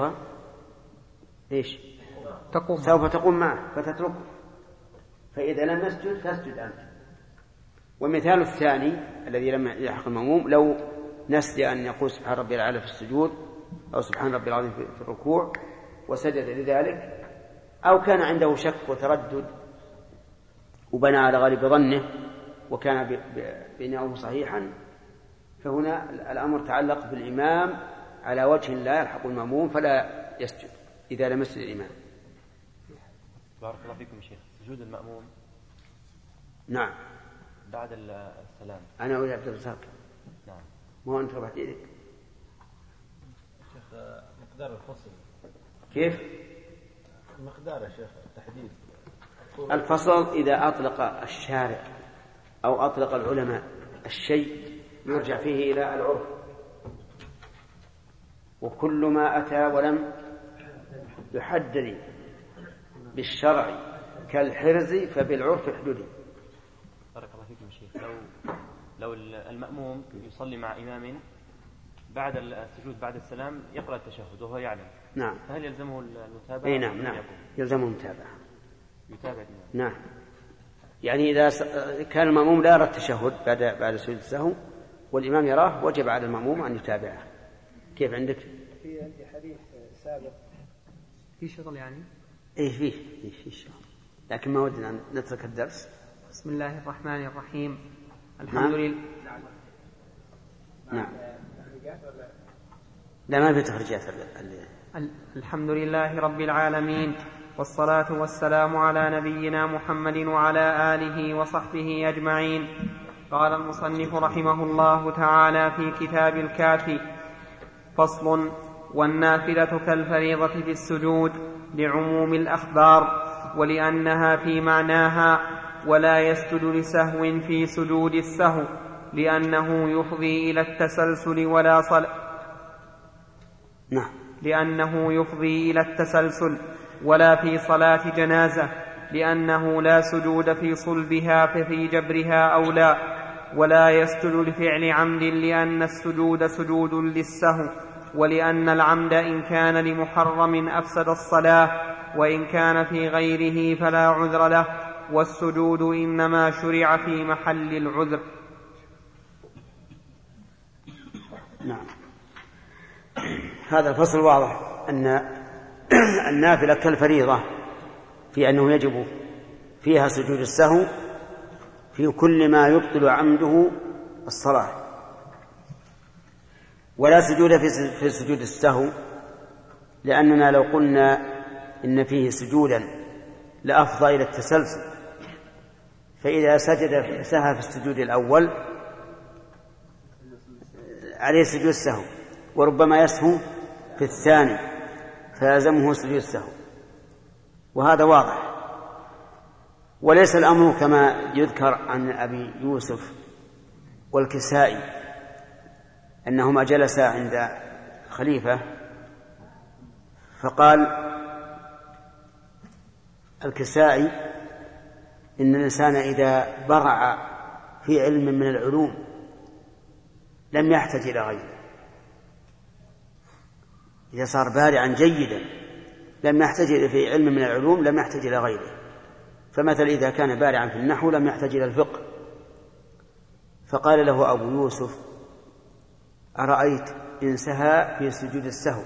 تقوم معه فتتركه، فإذا لم يسجد فاسجد أنت. ومثال الثاني الذي لم يلحق المأموم: لو نسي أن يقول سبحان ربي الأعلى في السجود أو سبحان ربي العظيم في الركوع وسجد لذلك، أو كان عنده شك وتردد وبنى على غالب ظنه وكان بناؤه صحيحا، فهنا الأمر تعلق بالإمام على وجه لا يلحق المأموم، فلا يسجد إذا لم يسجد الإمام. بارك الله فيكم شيخ. سجود المأموم نعم بعد السلام. أنا أولي عبد الرزاق. نعم. مو أنت رفعت يدك. شيخ مقدار الفصل كيف؟ المقدار يا شيخ التحديد. الفصل إذا أطلق الشارع أو أطلق العلماء الشيء يرجع فيه إلى العرف، وكل ما أتى ولم يحدد بالشرع كالحرز فبالعرف حدود. بارك الله فيكم شيخ. لو المأموم يصلي مع إمام بعد السجود بعد السلام يقرأ التشهد وهو يعلم، نعم، فهل يلزمه المتابعة؟ أي نعم، يلزمه المتابعة. يتابع الإمام. نعم، يعني إذا كان المأموم لا يرى التشهد بعد سجود السهو والإمام يراه وجب على المأموم أن يتابعه. كيف عندك؟ في عندي حديث سابق في شغل يعني؟ إيه فيه شغل، لكن ما ودنا أن نترك الدرس. بسم الله الرحمن الرحيم. الحمد لله. نعم. لا ما في تخريجات. الحمد لله رب العالمين، والصلاة والسلام على نبينا محمد وعلى آله وصحبه أجمعين. قال المصنف رحمه الله تعالى في كتاب الكافي: فصل: والنافلة كالفريضة في السجود لعموم الأخبار ولأنها في معناها، ولا يسجد لسهو في سجود السهو لأنه يفضي إلى التسلسل ولا لأنه يفضي إلى التسلسل، ولا في صلاة جنازة لأنه لا سجود في صلبها ففي جبرها أولى، ولا يسجد لفعل عمد لأن السجود سجود للسهو، ولأن العمد إن كان لمحرم أفسد الصلاة، وإن كان في غيره فلا عذر له، والسجود إنما شرع في محل العذر. نعم، هذا الفصل واضح أن النافلة كالفريضة في أنه يجب فيها سجود السهو في كل ما يبطل عمده الصلاة، ولا سجود في سجود السهو، لأننا لو قلنا إن فيه سجودا لأفضى إلى التسلسل، فإذا سجد سهى في السجود الأول عليه سجود السهو، وربما يسهو في الثاني فيلزمه سجود السهو، وهذا واضح. وليس الأمر كما يذكر عن أبي يوسف والكسائي أنهما جلسا عند خليفة فقال الكسائي إن الإنسان إذا برع في علم من العلوم لم يحتاج إلى غيره، إذا صار بارعا جيدا لم يحتاج في علم من العلوم لم يحتاج إلى غيره. فمثلا إذا كان بارعا في النحو لم يحتاج إلى الفقه. فقال له أبو يوسف: أرأيت إن سهى في سجود السهو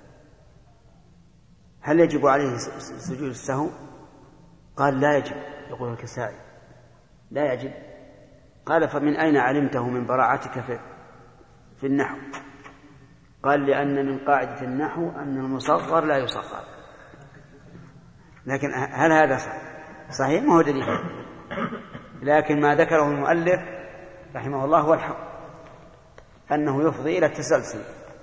هل يجب عليه سجود السهو؟ قال: لا يجب. يقول الكسائي: لا يجب. قال: فمن أين علمته من براعتك في النحو؟ قال: لأن من قاعدة النحو أن المصغر لا يصغر. لكن هل هذا صحيح؟ ما هو دليل، لكن ما ذكره المؤلف رحمه الله هو الحق، أنه يفضي إلى التسلسل.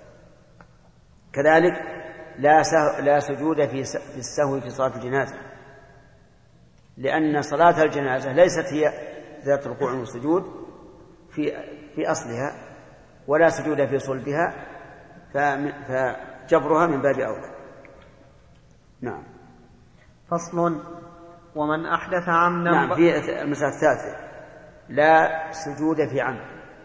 كذلك لا سجود في السهو في صلاة الجنازة، لأن صلاة الجنازة ليست هي ذات الركوع والسجود في أصلها، ولا سجود في صلبها، فجبرها من باب أولى. نعم. فصل: ومن أحدث عمدا. نعم، في المسألة الثالثة: لا سجود في عمد.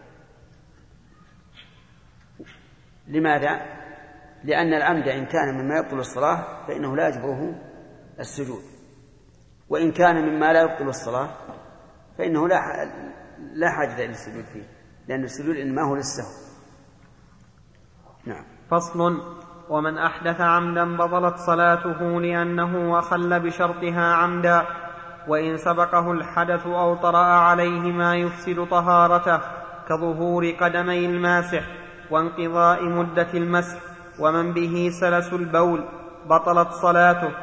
لماذا؟ لأن العمد إن كان مما يبطل الصلاة فإنه لا يجبره السجود، وإن كان مما لا يبطل الصلاة فإنه لا حاجة إلى السجود فيه، لأن السجود إنما هو للسهو. نعم. فصل: ومن أحدث عمدا بطلت صلاته لأنه أخل بشرطها عمدا، وإن سبقه الحدث أو طرأ عليه ما يفسد طهارته كظهور قدمي الماسح وانقضاء مدة المسح، ومن به سلس البول بطلت صلاته.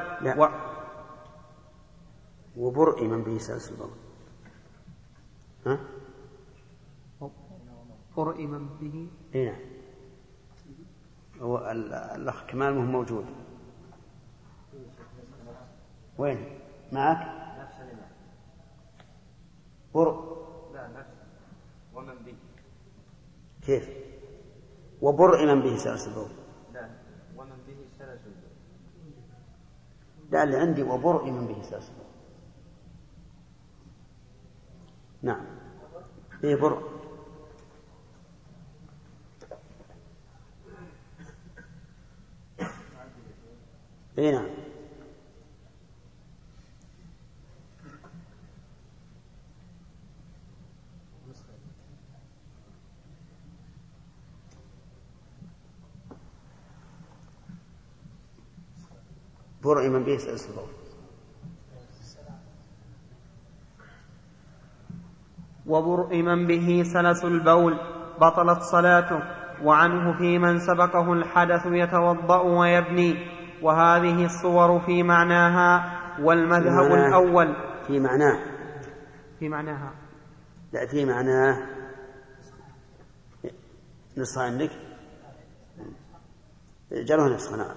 وبرئ من به سلس البول. برئ من به. نعم. هو الأخ كمال مهم موجود. وين معك؟ برء. لا نفس ومن به. كيف؟ وبرء من به سلس البول. لا لا، اللي عندي وبرء من به سلس البول. نعم، ايه برء. ايه نعم. برء من به سلس البول. وبرء من به سلس البول بطلت صلاته. وعنه في من سبقه الحدث يتوضأ ويبني. وهذه الصور في معناها. والمذهب الأول في معناها لا، في معناه نصها عندك جره نصها. نعم.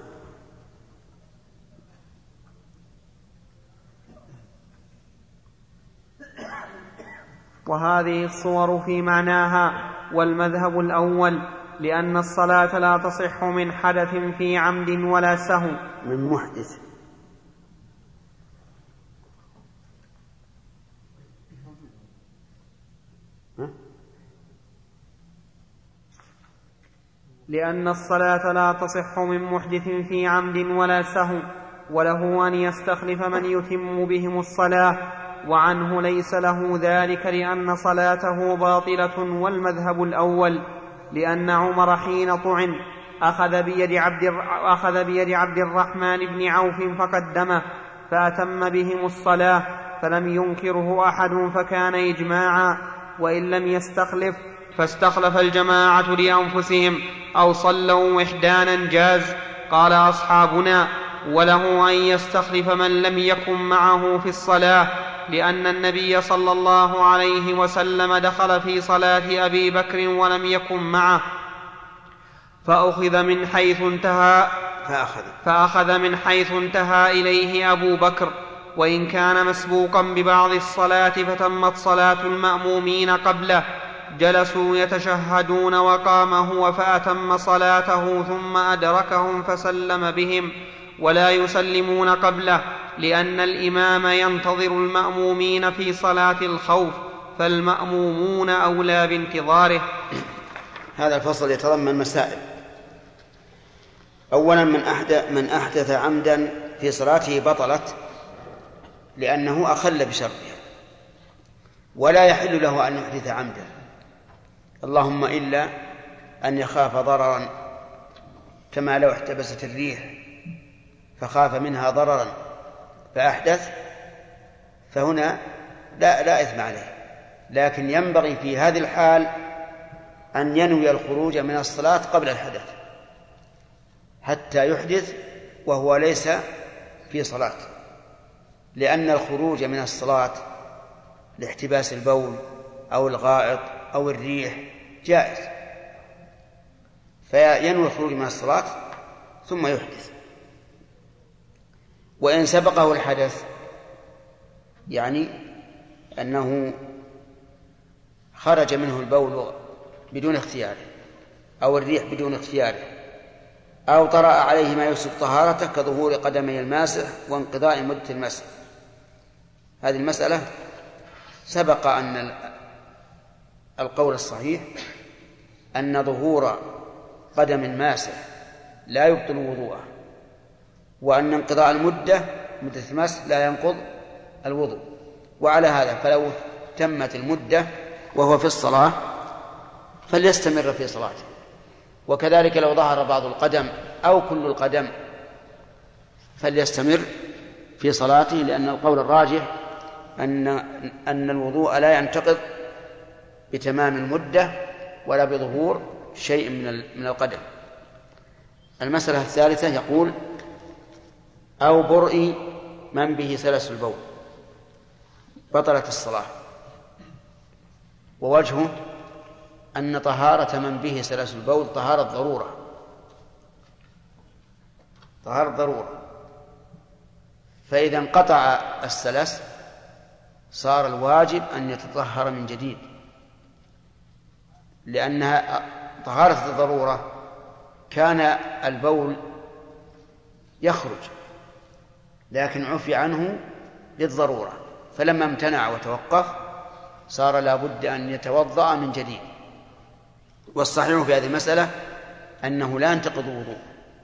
وهذه الصور في معناها. والمذهب الأول لأن الصلاة لا تصح من حدث في عمد ولا سهو. من محدث. لأن الصلاة لا تصح من محدث في عمد ولا سهو، وله أن يستخلف من يتم بهم الصلاة. وعنه ليس له ذلك لأن صلاته باطلة. والمذهب الأول لأن عمر حين طعن أخذ بيد عبد الرحمن بن عوف فقدمه فأتم بهم الصلاة فلم ينكره أحد فكان إجماعا. وإن لم يستخلف فاستخلف الجماعة لأنفسهم أو صلوا وحدانا جاز. قال أصحابنا: وله أن يستخلف من لم يكن معه في الصلاة، لأن النبي صلى الله عليه وسلم دخل في صلاة أبي بكر ولم يكن معه فأخذ من حيث انتهى إليه أبو بكر. وإن كان مسبوقا ببعض الصلاة فتمت صلاة المأمومين قبله، جلسوا يتشهدون وقام هو فأتم صلاته ثم أدركهم فسلم بهم، ولا يسلمون قبله، لأن الإمام ينتظر المأمومين في صلاة الخوف، فالمأمومون أولى بانتظاره. هذا الفصل يتضمن مسائل. أولا، من أحدث عمدا في صلاته بطلت، لأنه أخل بشرطها، ولا يحل له أن يحدث عمدا، اللهم إلا أن يخاف ضررا، كما لو احتبست الريح فخاف منها ضررا فأحدث، فهنا لا إثم عليه. لكن ينبغي في هذه الحال أن ينوي الخروج من الصلاة قبل الحدث حتى يحدث وهو ليس في صلاة، لأن الخروج من الصلاة لاحتباس البول أو الغائط أو الريح جائز، فينوي الخروج من الصلاة ثم يحدث. وإن سبقه الحدث، يعني أنه خرج منه البول بدون اختياره أو الريح بدون اختياره، أو طرأ عليه ما يفسد طهارته كظهور قدمي الماسح وانقضاء مدة المسح. هذه المسألة سبق أن القول الصحيح أن ظهور قدم الماسح لا يبطل وضوءه، وأن انقضاء مدة المسح لا ينقض الوضوء. وعلى هذا فلو تمت المدة وهو في الصلاة فليستمر في صلاته. وكذلك لو ظهر بعض القدم أو كل القدم فليستمر في صلاته، لأن القول الراجح أن الوضوء لا ينتقض بتمام المدة ولا بظهور شيء من القدم. المسألة الثالثة يقول: أو برء من به سلس البول بطلت الصلاة. ووجهه أن طهارة من به سلس البول طهارة ضرورة، فإذا انقطع السلس صار الواجب أن يتطهر من جديد، لأنها طهارة الضرورة. كان البول يخرج لكن عفي عنه للضرورة، فلما امتنع وتوقف صار لا بد أن يتوضأ من جديد. والصحيح في هذه المسألة أنه لا ينتقض الوضوء،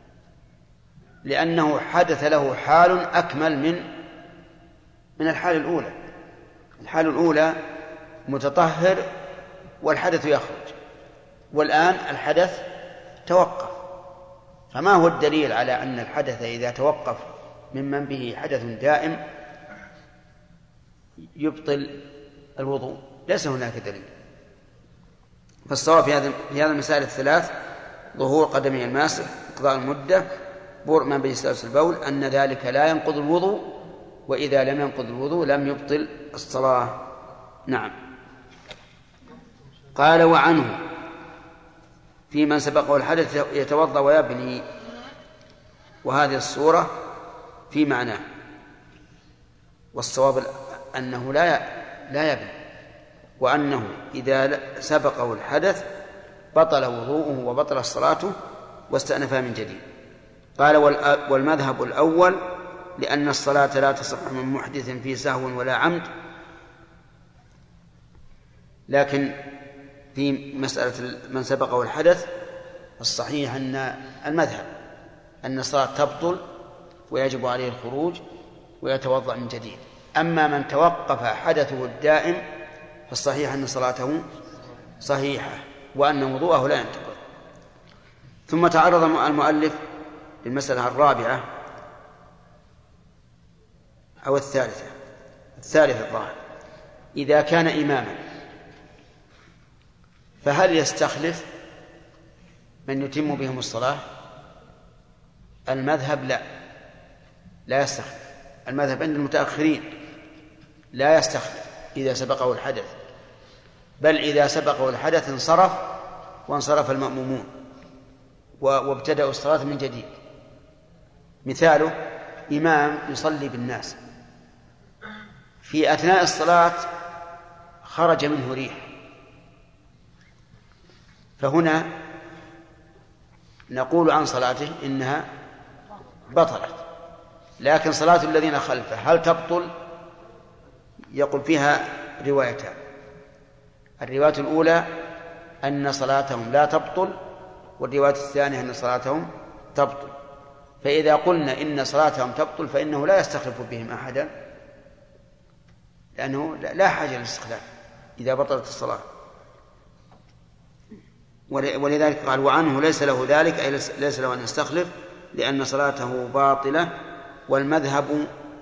لأنه حدث له حال أكمل من الحال الأولى. الحال الأولى متطهر والحدث يخرج، والآن الحدث توقف. فما هو الدليل على أن الحدث إذا توقف ممن به حدث دائم يبطل الوضوء؟ ليس هناك دليل. فالصواب في هذه المسائل الثلاث: ظهور قدمي الماسح، انقضاء المدة، برء ما به سلس البول، أن ذلك لا ينقض الوضوء، وإذا لم ينقض الوضوء لم يبطل الصلاة. نعم. قال: وعنه في من سبقه الحدث يتوضأ ويبني. وهذه الصورة في معناه، والصواب أنه لا يبني، وأنه إذا سبقه الحدث بطل وضوءه وبطل صلاته واستأنف من جديد. قال: والمذهب الأول لأن الصلاة لا تصح من محدث في سهو ولا عمد. لكن في مسألة من سبقه الحدث الصحيح أن المذهب أن الصلاة تبطل ويجب عليه الخروج ويتوضأ من جديد. أما من توقف حدثه الدائم فالصحيح أن صلاته صحيحة وأن وضوءه لا ينتقض. ثم تعرض المؤلف للمسألة الرابعة أو الثالثة الظاهر: إذا كان إماما فهل يستخلف من يتم بهم الصلاة؟ المذهب لا يستخلف. المذهب عند المتأخرين لا يستخلف إذا سبقه الحدث، بل إذا سبقه الحدث انصرف وانصرف المأمومون وابتدأوا الصلاة من جديد. مثاله: إمام يصلي بالناس، في أثناء الصلاة خرج منه ريح، فهنا نقول عن صلاته إنها بطلت. لكن صلاة الذين خلفه هل تبطل؟ يقول فيها روايتان: الرواية الأولى أن صلاتهم لا تبطل، والرواية الثانية أن صلاتهم تبطل. فإذا قلنا إن صلاتهم تبطل فإنه لا يستخلف بهم أحدا، لأنه لا حاجة للاستخلاف إذا بطلت الصلاة. ولذلك قال: وعنه ليس له ذلك، أي ليس له أن يستخلف لأن صلاته باطلة. والمذهب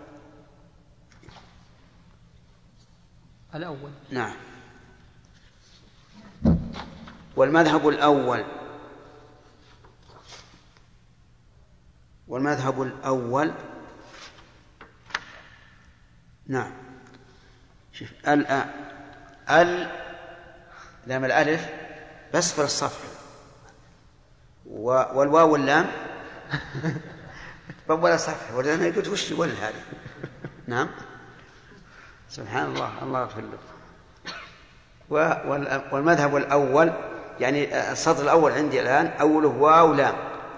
الأول نعم. والمذهب الأول نعم. شوف لام الألف بأسفل الصفحة، والواو واللام ولا صفحة، ولا قلت وش ولا هذه. نعم. سبحان الله، الله يغفر له. والمذهب الأول يعني السطر الأول عندي الآن أوله واو لام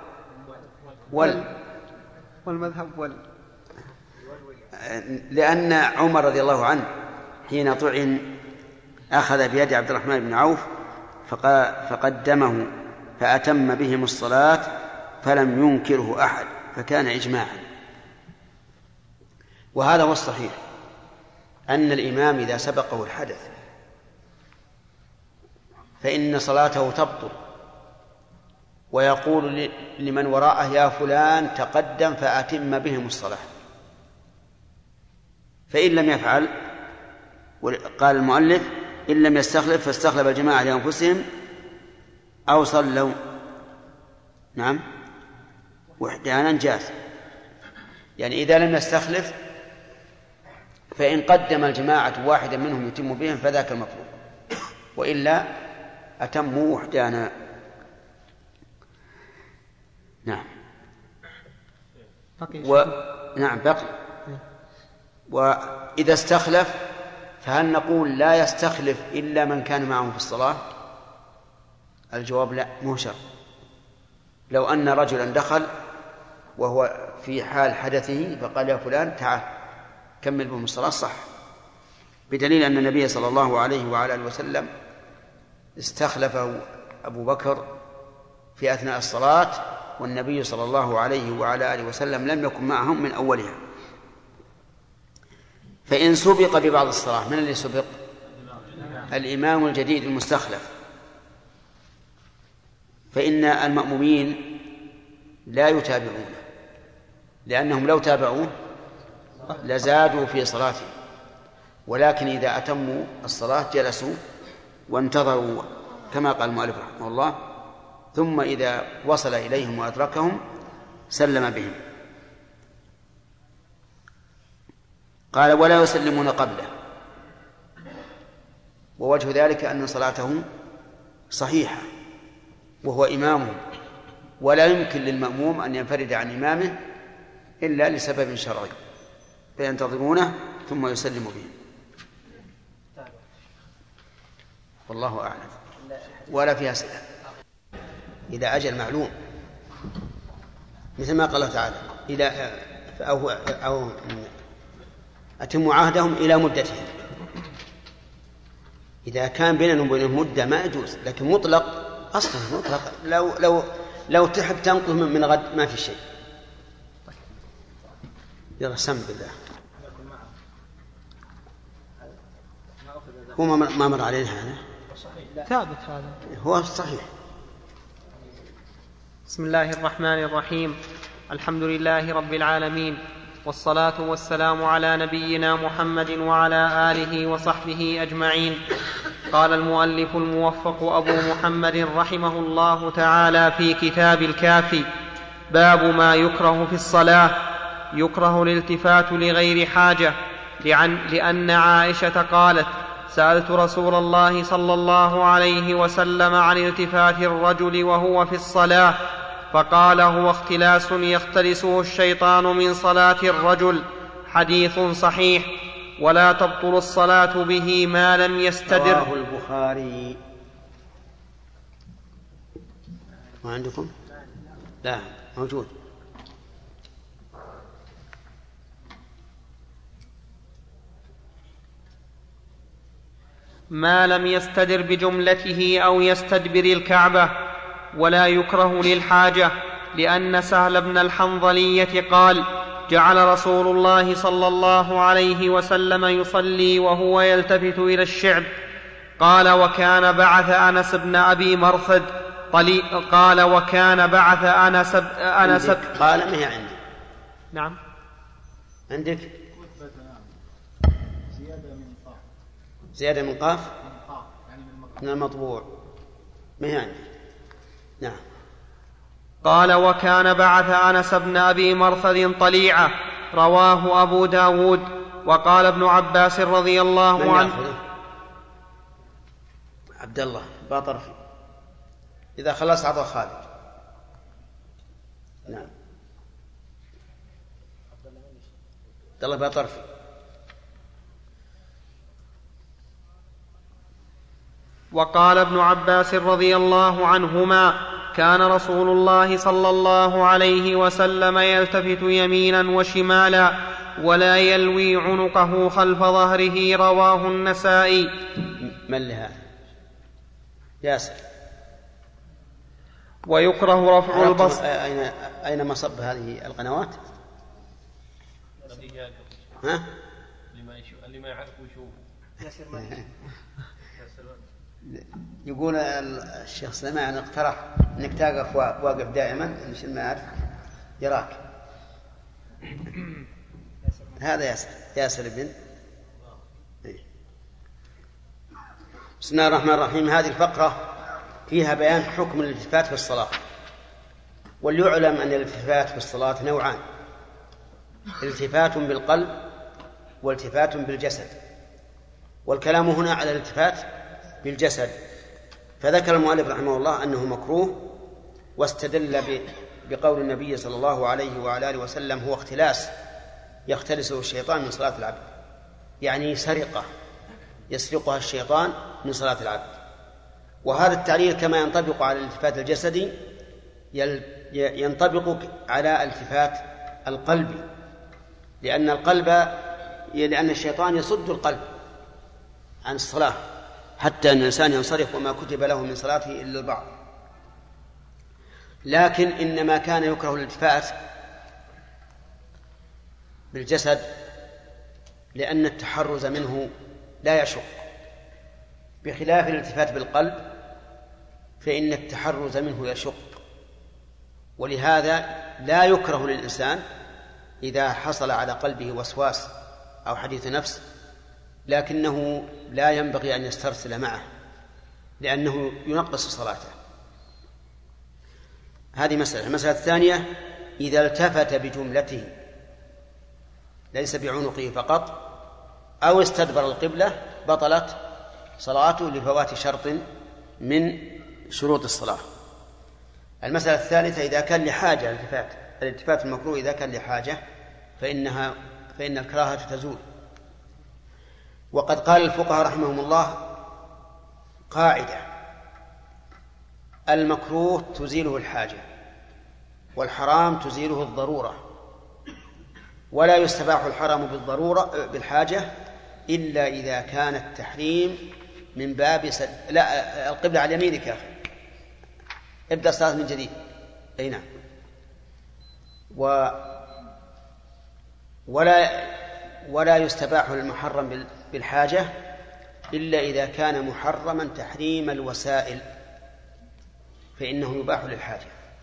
والمذهب لأن عمر رضي الله عنه حين طعن أخذ بيد عبد الرحمن بن عوف فقدمه فأتم بهم الصلاة فلم ينكره أحد، فكان إجماعا. وهذا هو الصحيح، أن الإمام إذا سبقه الحدث فإن صلاته تبطل، ويقول لمن وراءه: يا فلان تقدم فأتم بهم الصلاة. فإن لم يفعل، قال المؤلف: إن لم يستخلف فاستخلف الجماعة لأنفسهم أو صلوا نعم وحدانا جاز. يعني إذا لم يستخلف فإن قدم الجماعة واحدا منهم يتم بهم فذاك المطلوب، وإلا أتموا وحدانا. نعم. نعم بقي. وإذا استخلف فهل نقول لا يستخلف إلا من كان معه في الصلاة؟ الجواب لا، مو شرط. لو أن رجلا دخل وهو في حال حدثه فقال: يا فلان تعال كمل بهم الصلاة، صح، بدليل أن النبي صلى الله عليه وعلى آله وسلم استخلفه أبو بكر في أثناء الصلاة، والنبي صلى الله عليه وعلى آله وسلم لم يكن معهم من أولها. فإن سبق ببعض الصلاة، من اللي سبق؟ الإمام الجديد المستخلف، فإن المأمومين لا يتابعون، لأنهم لو تابعوه لزادوا في صلاتهم، ولكن إذا أتموا الصلاة جلسوا وانتظروا كما قال المؤلف رحمه الله، ثم إذا وصل إليهم وأدركهم سلم بهم. قال: ولا يسلمون قبله، ووجه ذلك أن صلاته صحيحة وهو إمامه، ولا يمكن للمأموم أن ينفرد عن إمامه إلا لسبب شرعي، فينتظرونه ثم يسلم بهم. والله أعلم. ولا فيها أسئلة إلى أجل معلوم، مثل ما قال الله تعالى: أو أتموا عهدهم إلى مدتهم. إذا كان بيننا وبينهم مدة ما يجوز، لكن مطلق أصلا مطلق، لو تحب تنقذ من غد ما في شيء. يلا سم بالله. هو ما مر علينا هذا ثابت، هذا هو صحيح. بسم الله الرحمن الرحيم. الحمد لله رب العالمين، والصلاة والسلام على نبينا محمد وعلى آله وصحبه أجمعين. قال المؤلف الموفق أبو محمد رحمه الله تعالى في كتاب الكافي: باب ما يكره في الصلاة. يكره الالتفات لغير حاجة، لأن عائشة قالت: سألت رسول الله صلى الله عليه وسلم عن التفات الرجل وهو في الصلاة، فقال: هو اختلاس يختلسه الشيطان من صلاة الرجل. حديث صحيح، ولا تبطل الصلاة به ما لم يستدر. رواه البخاري. ما عندكم؟ لا موجود. ما لم يستدر بجملته أو يستدبر الكعبة. ولا يكره للحاجة، لأن سهل بن الحنظلية قال: جعل رسول الله صلى الله عليه وسلم يصلي وهو يلتفت إلى الشعب. قال: وكان بعث أنس بن أبي مرثد قال: وكان بعث أنس قال: ما هي عندي؟ نعم عندك زيادة من قاف من المطبوع، ما هي عندي. نعم. قال: وكان بعث أنس بن أبي مرثد طليعة. رواه أبو داود. وقال ابن عباس رضي الله عنه: عبد الله باطرفي، إذا خلص عطى خالد. نعم. عبد الله باطرفي. وقال ابن عباس رضي الله عنهما: كان رسول الله صلى الله عليه وسلم يلتفت يمينا وشمالا ولا يلوي عنقه خلف ظهره. رواه النسائي. من لها ياسر؟ ويكره رفع البصر. أين مصب هذه القنوات؟ ها؟ اللي ما يعرف ويشوف. يقول الشيخ سليمان اقترح انك تقف واقف دائما مشان ما يعرف يراك. هذا ياسر بن. بسم الله الرحمن الرحيم. هذه الفقرة فيها بيان حكم الالتفات في الصلاة. وليعلم أن الالتفات في الصلاة نوعان: التفات بالقلب والتفات بالجسد. والكلام هنا على الالتفات بالجسد. فذكر المؤلف رحمه الله أنه مكروه، واستدل بقول النبي صلى الله عليه وعلى آله وسلم: هو اختلاس يختلسه الشيطان من صلاة العبد، يعني سرقة يسرقها الشيطان من صلاة العبد. وهذا التعليل كما ينطبق على الالتفات الجسدي ينطبق على التفات القلب، لأن الشيطان يصد القلب عن الصلاة حتى أن الإنسان ينصرف وما كتب له من صلاته إلا البعض. لكن إنما كان يكره الالتفات بالجسد لأن التحرز منه لا يشق، بخلاف الالتفات بالقلب فإن التحرز منه يشق. ولهذا لا يكره للإنسان إذا حصل على قلبه وسواس أو حديث نفس، لكنه لا ينبغي أن يسترسل معه لأنه ينقص صلاته. هذه مسألة. المسألة الثانية: إذا التفت بجملته ليس بعنقه فقط أو استدبر القبلة بطلت صلاته لفوات شرط من شروط الصلاة. المسألة الثالثة: إذا كان لحاجة الالتفات المكروه إذا كان لحاجة فإن الكراهة تزول. وقد قال الفقهاء رحمهم الله قاعدة: المكروه تزيله الحاجة والحرام تزيله الضرورة، ولا يستباح الحرام بالحاجة إلا إذا كان التحريم من باب لا، القبلة على يمينك يا أخي، ابدأ الصلاة من جديد. أي نعم. ولا يستباح المحرم بالحاجة إلا إذا كان محرما تحريم الوسائل فإنه يباح للحاجة،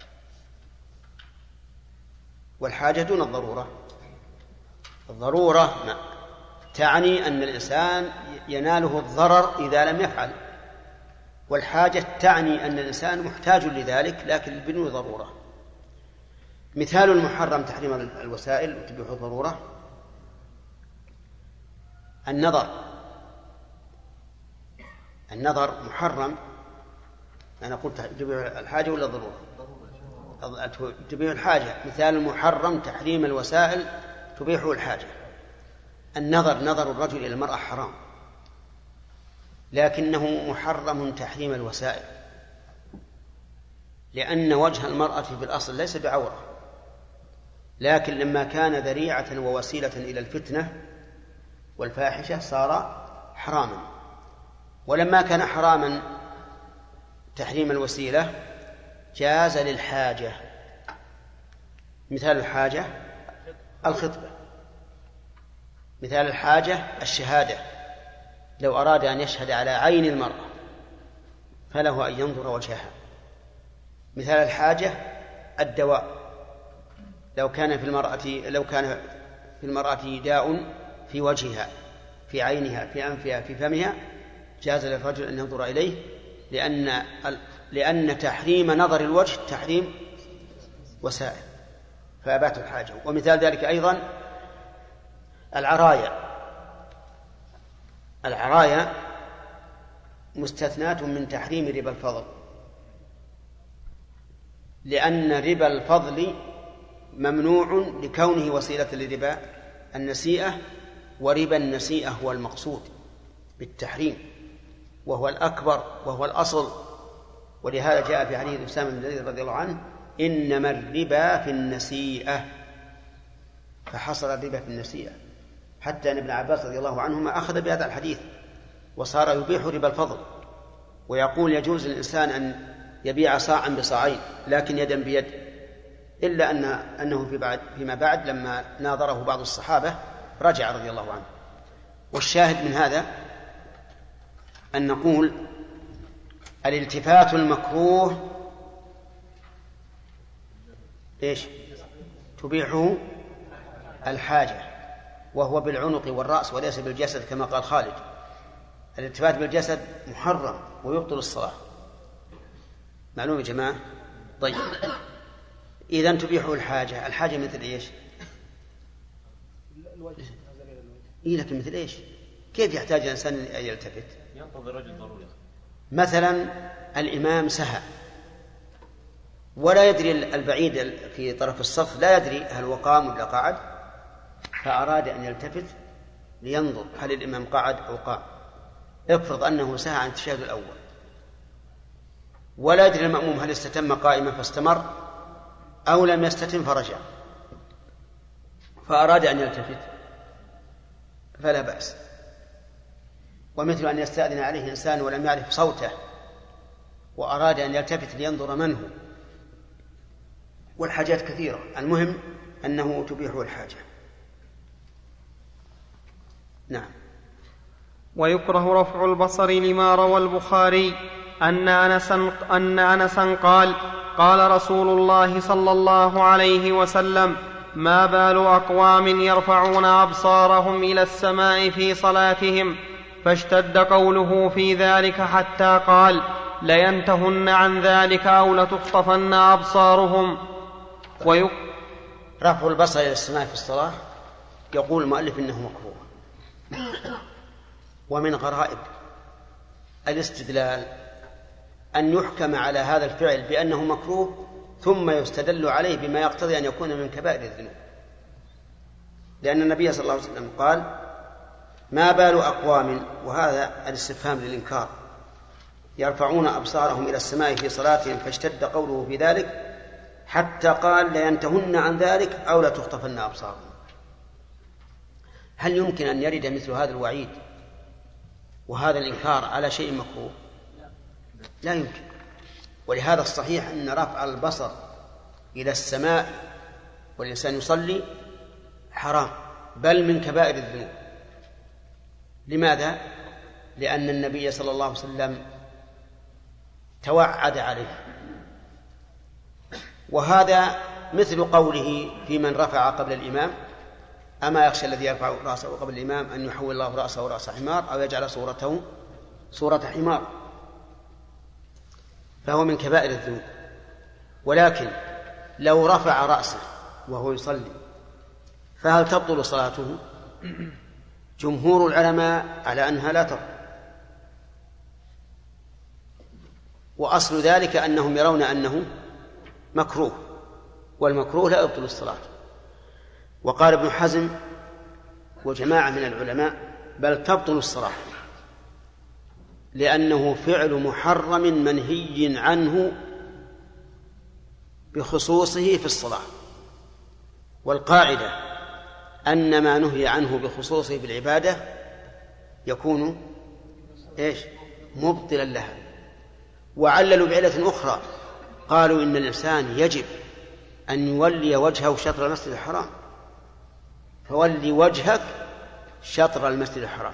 والحاجة دون الضرورة. الضرورة تعني أن الإنسان يناله الضرر إذا لم يفعل، والحاجة تعني أن الإنسان محتاج لذلك لكن بدون ضرورة. مثال المحرم تحريم الوسائل وتبيح الضرورة: النظر محرم. أنا قلت تبيح الحاجة ولا الضرورة؟ تبيح الحاجة. مثال المحرم تحريم الوسائل تبيحه الحاجة. نظر الرجل إلى المرأة حرام، لكنه محرم تحريم الوسائل، لأن وجه المرأة في الأصل ليس بعورة، لكن لما كان ذريعة ووسيلة إلى الفتنة والفاحشة صار حراما. ولما كان حراما تحريم الوسيلة جاز للحاجة. مثال الحاجة الخطبة، مثال الحاجة الشهادة، لو أراد أن يشهد على عين المرأة فله أن ينظر وجهها. مثال الحاجة الدواء، لو كان في المرأة داء في وجهها في عينها في أنفها في فمها جاز للرجل أن ينظر إليه، لأن تحريم نظر الوجه تحريم وسائل فأبات الحاجة. ومثال ذلك أيضا العرايا مستثناة من تحريم ربا الفضل، لأن ربا الفضل ممنوع لكونه وسيلة لربا النسيئة، وربا النسيئة هو المقصود بالتحريم وهو الأكبر وهو الأصل. ولهذا جاء في حديث أسامة بن زيد رضي الله عنه: إنما الربا في النسيئة، فحصل الربا في النسيئة، حتى أن ابن عباس رضي الله عنهما أخذ بهذا الحديث وصار يبيح ربا الفضل، ويقول يجوز للإنسان أن يبيع صاعا بصاعين لكن يدا بيد، إلا أنه فيما بعد لما ناظره بعض الصحابة رجع رضي الله عنه. والشاهد من هذا أن نقول الالتفات المكروه إيش؟ تبيحه الحاجة، وهو بالعنق والرأس وليس بالجسد كما قال خالد. الالتفات بالجسد محرم ويبطل الصلاة. معلوم يا جماعة؟ طيب، إذن تبيحه الحاجة مثل إيش؟ إيه، لكن مثل إيش؟ كيف يحتاج الإنسان أن يلتفت؟ ينتظر رجل ضروري. مثلا الإمام سهى ولا يدري البعيد في طرف الصف لا يدري هل هو قام ولا قعد، فأراد أن يلتفت لينظر هل الإمام قعد أو قام. افرض أنه سهى عن التشهد الأول ولا يدري المأموم هل استتم قائما فاستمر أو لم يستتم فرجع، فأراد أن يلتفت فلا بأس. ومثل أن يستأذن عليه إنسان ولم يعرف صوته وأراد أن يلتفت لينظر من هو، والحاجات كثيرة، المهم أنه تبيحه الحاجة. نعم. ويكره رفع البصر لما روى البخاري أن أنسا قال: قال رسول الله صلى الله عليه وسلم: ما بال أقوام يرفعون أبصارهم إلى السماء في صلاتهم، فاشتد قوله في ذلك حتى قال: لينتهن عن ذلك أو لتخطفن أبصارهم. رفع البصر إلى السماء في الصلاة يقول المؤلف إنه مكروه. ومن غرائب الاستدلال أن يحكم على هذا الفعل بأنه مكروه ثم يستدل عليه بما يقتضي أن يكون من كبائر الذنوب، لأن النبي صلى الله عليه وسلم قال: ما بال أقوام، وهذا الاستفهام للإنكار، يرفعون أبصارهم إلى السماء في صلاتهم فاشتد قوله في ذلك حتى قال: لينتهن عن ذلك أو لتخطفن أبصارهم. هل يمكن أن يرد مثل هذا الوعيد وهذا الإنكار على شيء مكروه؟ لا يمكن. ولهذا الصحيح أن رفع البصر إلى السماء والإنسان يصلي حرام، بل من كبائر الذنوب. لماذا؟ لأن النبي صلى الله عليه وسلم توعد عليه، وهذا مثل قوله في من رفع قبل الإمام: أما يخشى الذي يرفع رأسه قبل الإمام أن يحول الله رأسه رأس حمار أو يجعل صورته صورة حمار، فهو من كبائر الذنوب. ولكن لو رفع رأسه وهو يصلي فهل تبطل صلاته؟ جمهور العلماء على أنها لا تبطل، وأصل ذلك أنهم يرون أنه مكروه، والمكروه لا يبطل الصلاة. وقال ابن حزم وجماعة من العلماء: بل تبطل الصلاة، لأنه فعل محرم منهي عنه بخصوصه في الصلاة. والقاعدة أن ما نهي عنه بخصوصه في العبادة يكون مبطلا لها. وعللوا بعلة أخرى، قالوا إن الإنسان يجب أن يولي وجهه شطر المسجد الحرام، فولي وجهك شطر المسجد الحرام،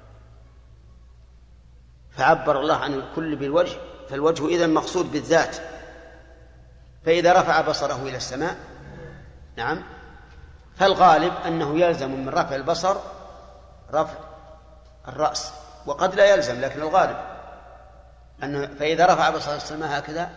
فعبر الله عن الكل بالوجه، فالوجه إذن مقصود بالذات. فإذا رفع بصره إلى السماء نعم، فالغالب أنه يلزم من رفع البصر رفع الرأس، وقد لا يلزم، لكن الغالب أنه فإذا رفع بصره السماء هكذا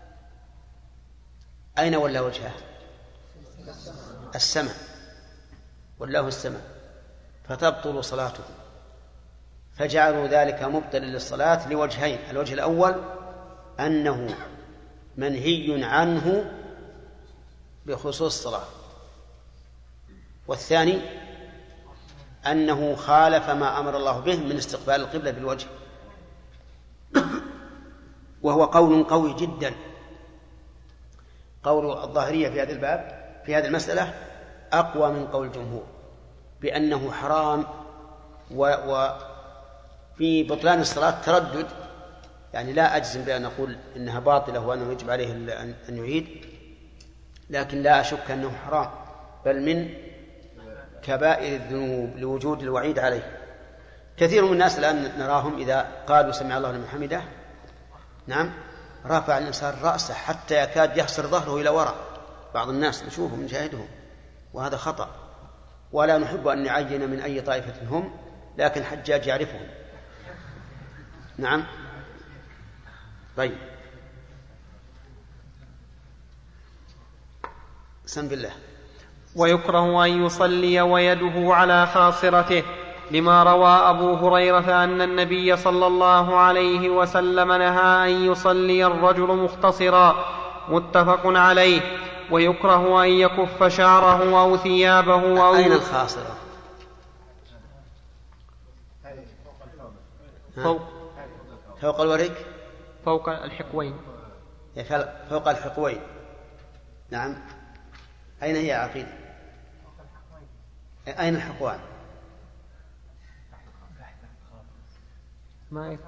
أين ولا وجهه؟ السماء، والله السماء، فتبطل صلاته. فجعلوا ذلك مبطلا للصلاة لوجهين: الوجه الأول أنه منهي عنه بخصوص الصلاة، والثاني أنه خالف ما أمر الله به من استقبال القبلة بالوجه، وهو قول قوي جدا. قول الظاهرية في هذا الباب في هذه المسألة أقوى من قول الجمهور بأنه حرام. وفي بطلان الصلاة تردد، يعني لا أجزم بأن أقول إنها باطلة وأنه يجب عليه أن يعيد، لكن لا أشك أنه حرام، بل من كبائر الذنوب لوجود الوعيد عليه. كثير من الناس الآن نراهم إذا قالوا سمع الله لمن حمده نعم رفع الإنسان رأسه حتى يكاد يحصر ظهره إلى وراء. بعض الناس نشوفهم نشاهدهم، وهذا خطأ، ولا نحب أن نعين من أي طائفة هم، لكن حجاج يعرفهم. نعم. طيب، سم بالله. ويكره أن يصلي ويده على خاصرته، لما روى أبو هريرة أن النبي صلى الله عليه وسلم نهى أن يصلي الرجل مختصرا، متفق عليه. ويكره أن يكف شعره أو ثيابه أو أين الخاصرة؟ فوق الورك؟ فوق الحقوين. فوق الحقوين. نعم. أين هي عقيدة؟ أين الحقوان؟ ما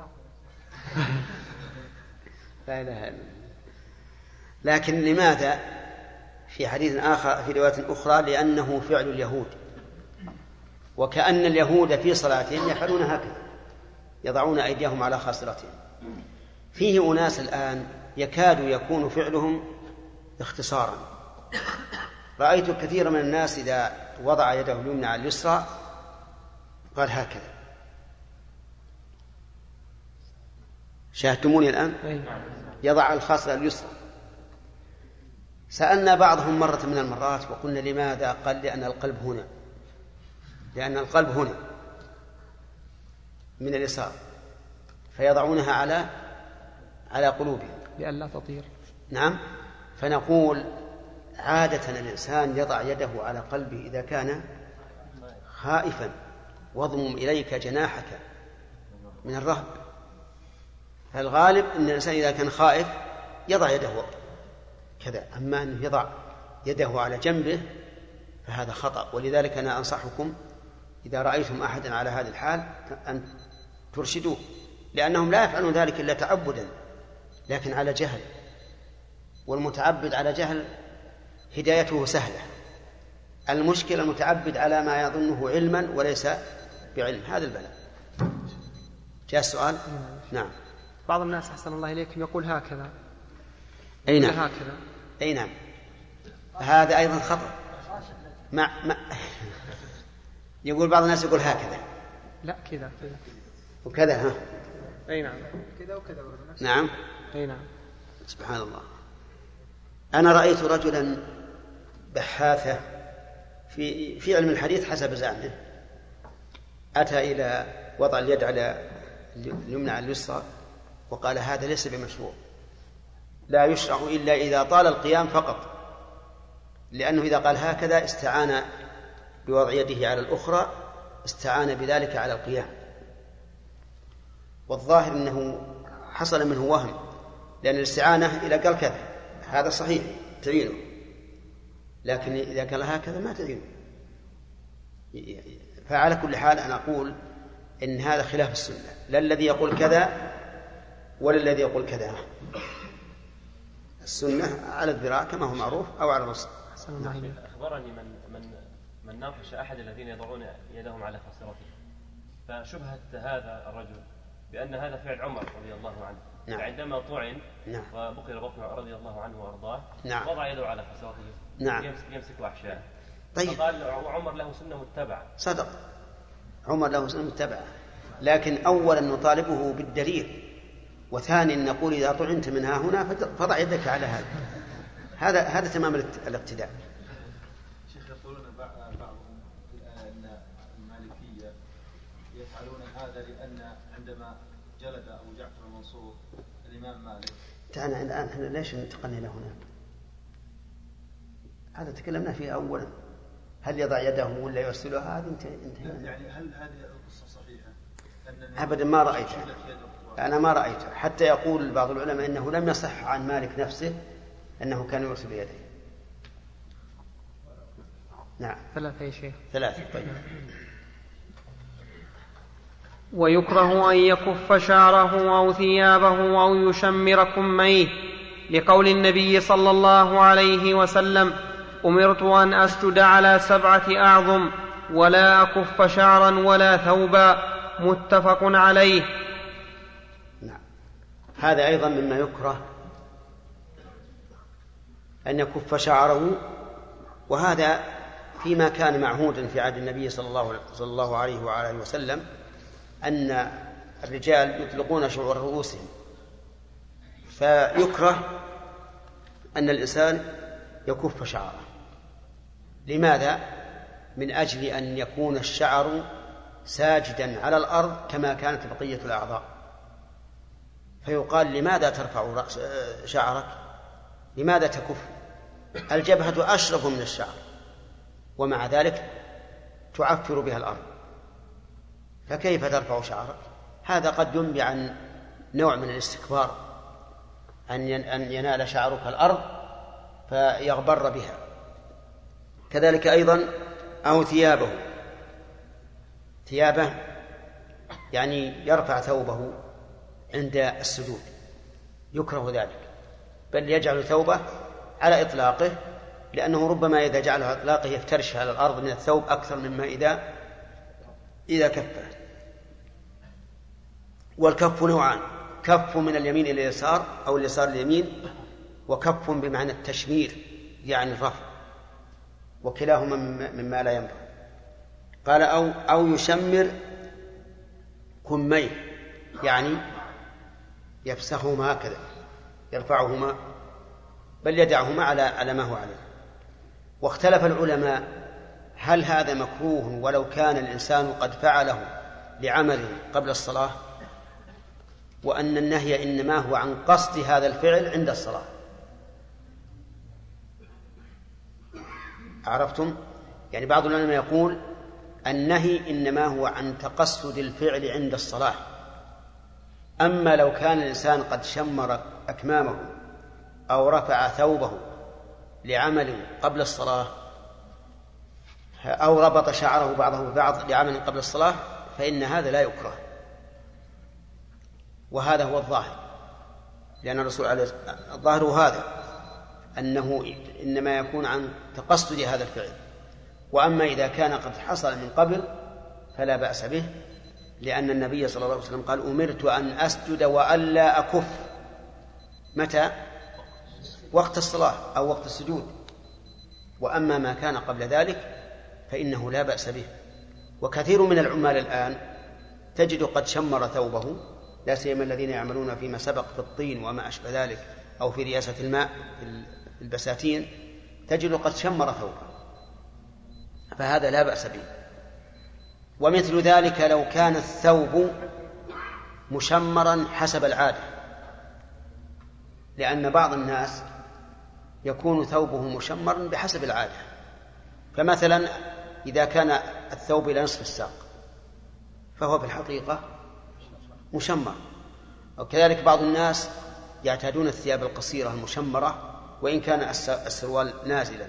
لا إله إلا الله. لكن لماذا في حديث آخر في رواية أخرى؟ لأنه فعل اليهود، وكأن اليهود في صلاتهم يفعلون هكذا، يضعون أيديهم على خاصرتهم. فيه أناس الآن يكاد يكون فعلهم اختصارا. رأيت كثير من الناس إذا وضع يده اليمنى على اليسرى قال هكذا. شاهدتموني الآن؟ يضع الخاصرة اليسرى. سألنا بعضهم مرة من المرات وقلنا لماذا؟ قال لأن القلب هنا، لأن القلب هنا من اليسار، فيضعونها على قلوبهم لئلا تطير. نعم. فنقول عادة الإنسان يضع يده على قلبه إذا كان خائفا، واضمم إليك جناحك من الرهب. فالغالب أن الإنسان إذا كان خائف يضع يده كذا، أما أنه يضع يده على جنبه فهذا خطأ. ولذلك أنا أنصحكم إذا رأيتم أحدا على هذه الحال أن ترشدوه، لأنهم لا يفعلون ذلك إلا تعبدا، لكن على جهل، والمتعبد على جهل هدايته سهلة. المشكلة المتعبد على ما يظنه علما وليس بعلم، هذا البلاء. جاء السؤال؟ نعم. بعض الناس أحسن الله إليكم يقول هكذا. أي نعم. هكذا. أي نعم. هذا أيضا خطأ. يقول بعض الناس يقول هكذا. لا كذا وكذا. ها. أي نعم. كذا وكذا. نعم. أي نعم. سبحان الله. أنا رأيت رجلا بحاثة في علم الحديث حسب زعمه، أتى إلى وضع اليد على اليمنى على اليسرى وقال هذا ليس بمشروع، لا يشرع إلا إذا طال القيام فقط، لأنه إذا قال هكذا استعان بوضع يده على الأخرى، استعان بذلك على القيام. والظاهر أنه حصل منه وهم، لأن الاستعانة إذا قال كذا هذا صحيح تعينه، لكن إذا قال هكذا ما تعينه. فعلى كل حال أنا أقول إن هذا خلاف السنة، لا الذي يقول كذا ولا الذي يقول كذا. السنة على الذراع كما هو معروف أو على الرأس. أخبرني من ناقش أحد الذين يضعون يدهم على خاصرته، فشبهت هذا الرجل بأن هذا فعل عمر رضي الله عنه. نعم. فعندما طعن نعم. وبقي بطنه رضي الله عنه وأرضاه، نعم. وضع يده على خاصرته. نعم. يمسك أحشاءه. طيب. فقال عمر له سنة متبعة. صدق، عمر له سنة متبعة، لكن أولا نطالبه بالدليل، وثانيا نقول إذا طعنت منها هنا فضع يدك على هذا تمام الاقتداء. شيخ يقولون بعضهم أن المالكية يفعلون هذا لأن عندما جلد أبو جعفر المنصور الإمام مالك. تعالى الآن ليش انتقلنا إلى هنا؟ هذا تكلمنا فيه أولا، هل يضع يده ولا يرسلها؟ هذه انتهينا. يعني هل هذه القصة صحيحة؟ أبدا ما رأيتها، أنا ما رأيتها، حتى يقول بعض العلماء إنه لم يصح عن مالك نفسه أنه كان يرسل يديه. نعم. 3 يا شيخ. 3. طيب. ويكره أن يكف شعره أو ثيابه أو يشمر كميه، لقول النبي صلى الله عليه وسلم: أمرت أن أسجد على 7 أعظم ولا أكف شعرا ولا ثوبا، متفق عليه. نعم. هذا أيضا مما يكره أن يكف شعره، وهذا فيما كان معهودا في عهد النبي صلى الله عليه وآله وسلم، أن الرجال يطلقون شعور رؤوسهم، فيكره أن الإنسان يكف شعره. لماذا؟ من أجل أن يكون الشعر ساجدا على الأرض كما كانت بقية الأعضاء. فيقال: لماذا ترفع شعرك؟ لماذا تكف؟ الجبهة أشرف من الشعر، ومع ذلك تعفر بها الأرض، فكيف ترفع شعرك؟ هذا قد ينبي عن نوع من الاستكبار أن ينال شعرك الأرض فيغبر بها. كذلك أيضا أو ثيابه يعني يرفع ثوبه عند السجود، يكره ذلك، بل يجعل ثوبه على إطلاقه، لأنه ربما إذا جعله على إطلاقه يفترش على الأرض من الثوب أكثر مما إذا كفه. والكف نوعان: كف من اليمين إلى اليسار أو اليسار اليمين، وكف بمعنى التشمير يعني الرفع، وكلاهما مما لا ينبغي. قال أو يشمر كميه، يعني يفسخهما هكذا، يرفعهما، بل يدعهما على ما هو عليه. واختلف العلماء هل هذا مكروه ولو كان الإنسان قد فعله لعمل قبل الصلاة، وأن النهي إنما هو عن قصد هذا الفعل عند الصلاة. عرفتم؟ يعني بعض العلماء يقول النهي إنما هو عن تقصد الفعل عند الصلاة، أما لو كان الإنسان قد شمر أكمامه أو رفع ثوبه لعمل قبل الصلاة أو ربط شعره بعضه ببعض لعمل قبل الصلاة فإن هذا لا يكره، وهذا هو الظاهر، لأن الرسول عليه الظاهر هذا أنه إنما يكون عن تقصد هذا الفعل. وأما إذا كان قد حصل من قبل فلا بأس به، لأن النبي صلى الله عليه وسلم قال: أمرت أن أسجد وألا أكف. متى؟ وقت الصلاة أو وقت السجود. وأما ما كان قبل ذلك فإنه لا بأس به. وكثير من العمال الآن تجد قد شمر ثوبه، لا سيما الذين يعملون فيما سبق في الطين وما أشبه ذلك، أو في رياسة الماء في البساتين، تجد قد شمر ثوبه، فهذا لا بأس به. ومثل ذلك لو كان الثوب مشمرا حسب العادة، لأن بعض الناس يكون ثوبه مشمرا بحسب العادة، فمثلا إذا كان الثوب إلى نصف الساق فهو في الحقيقة مشمر. وكذلك بعض الناس يعتادون الثياب القصيرة المشمرة وإن كان السروال نازلا،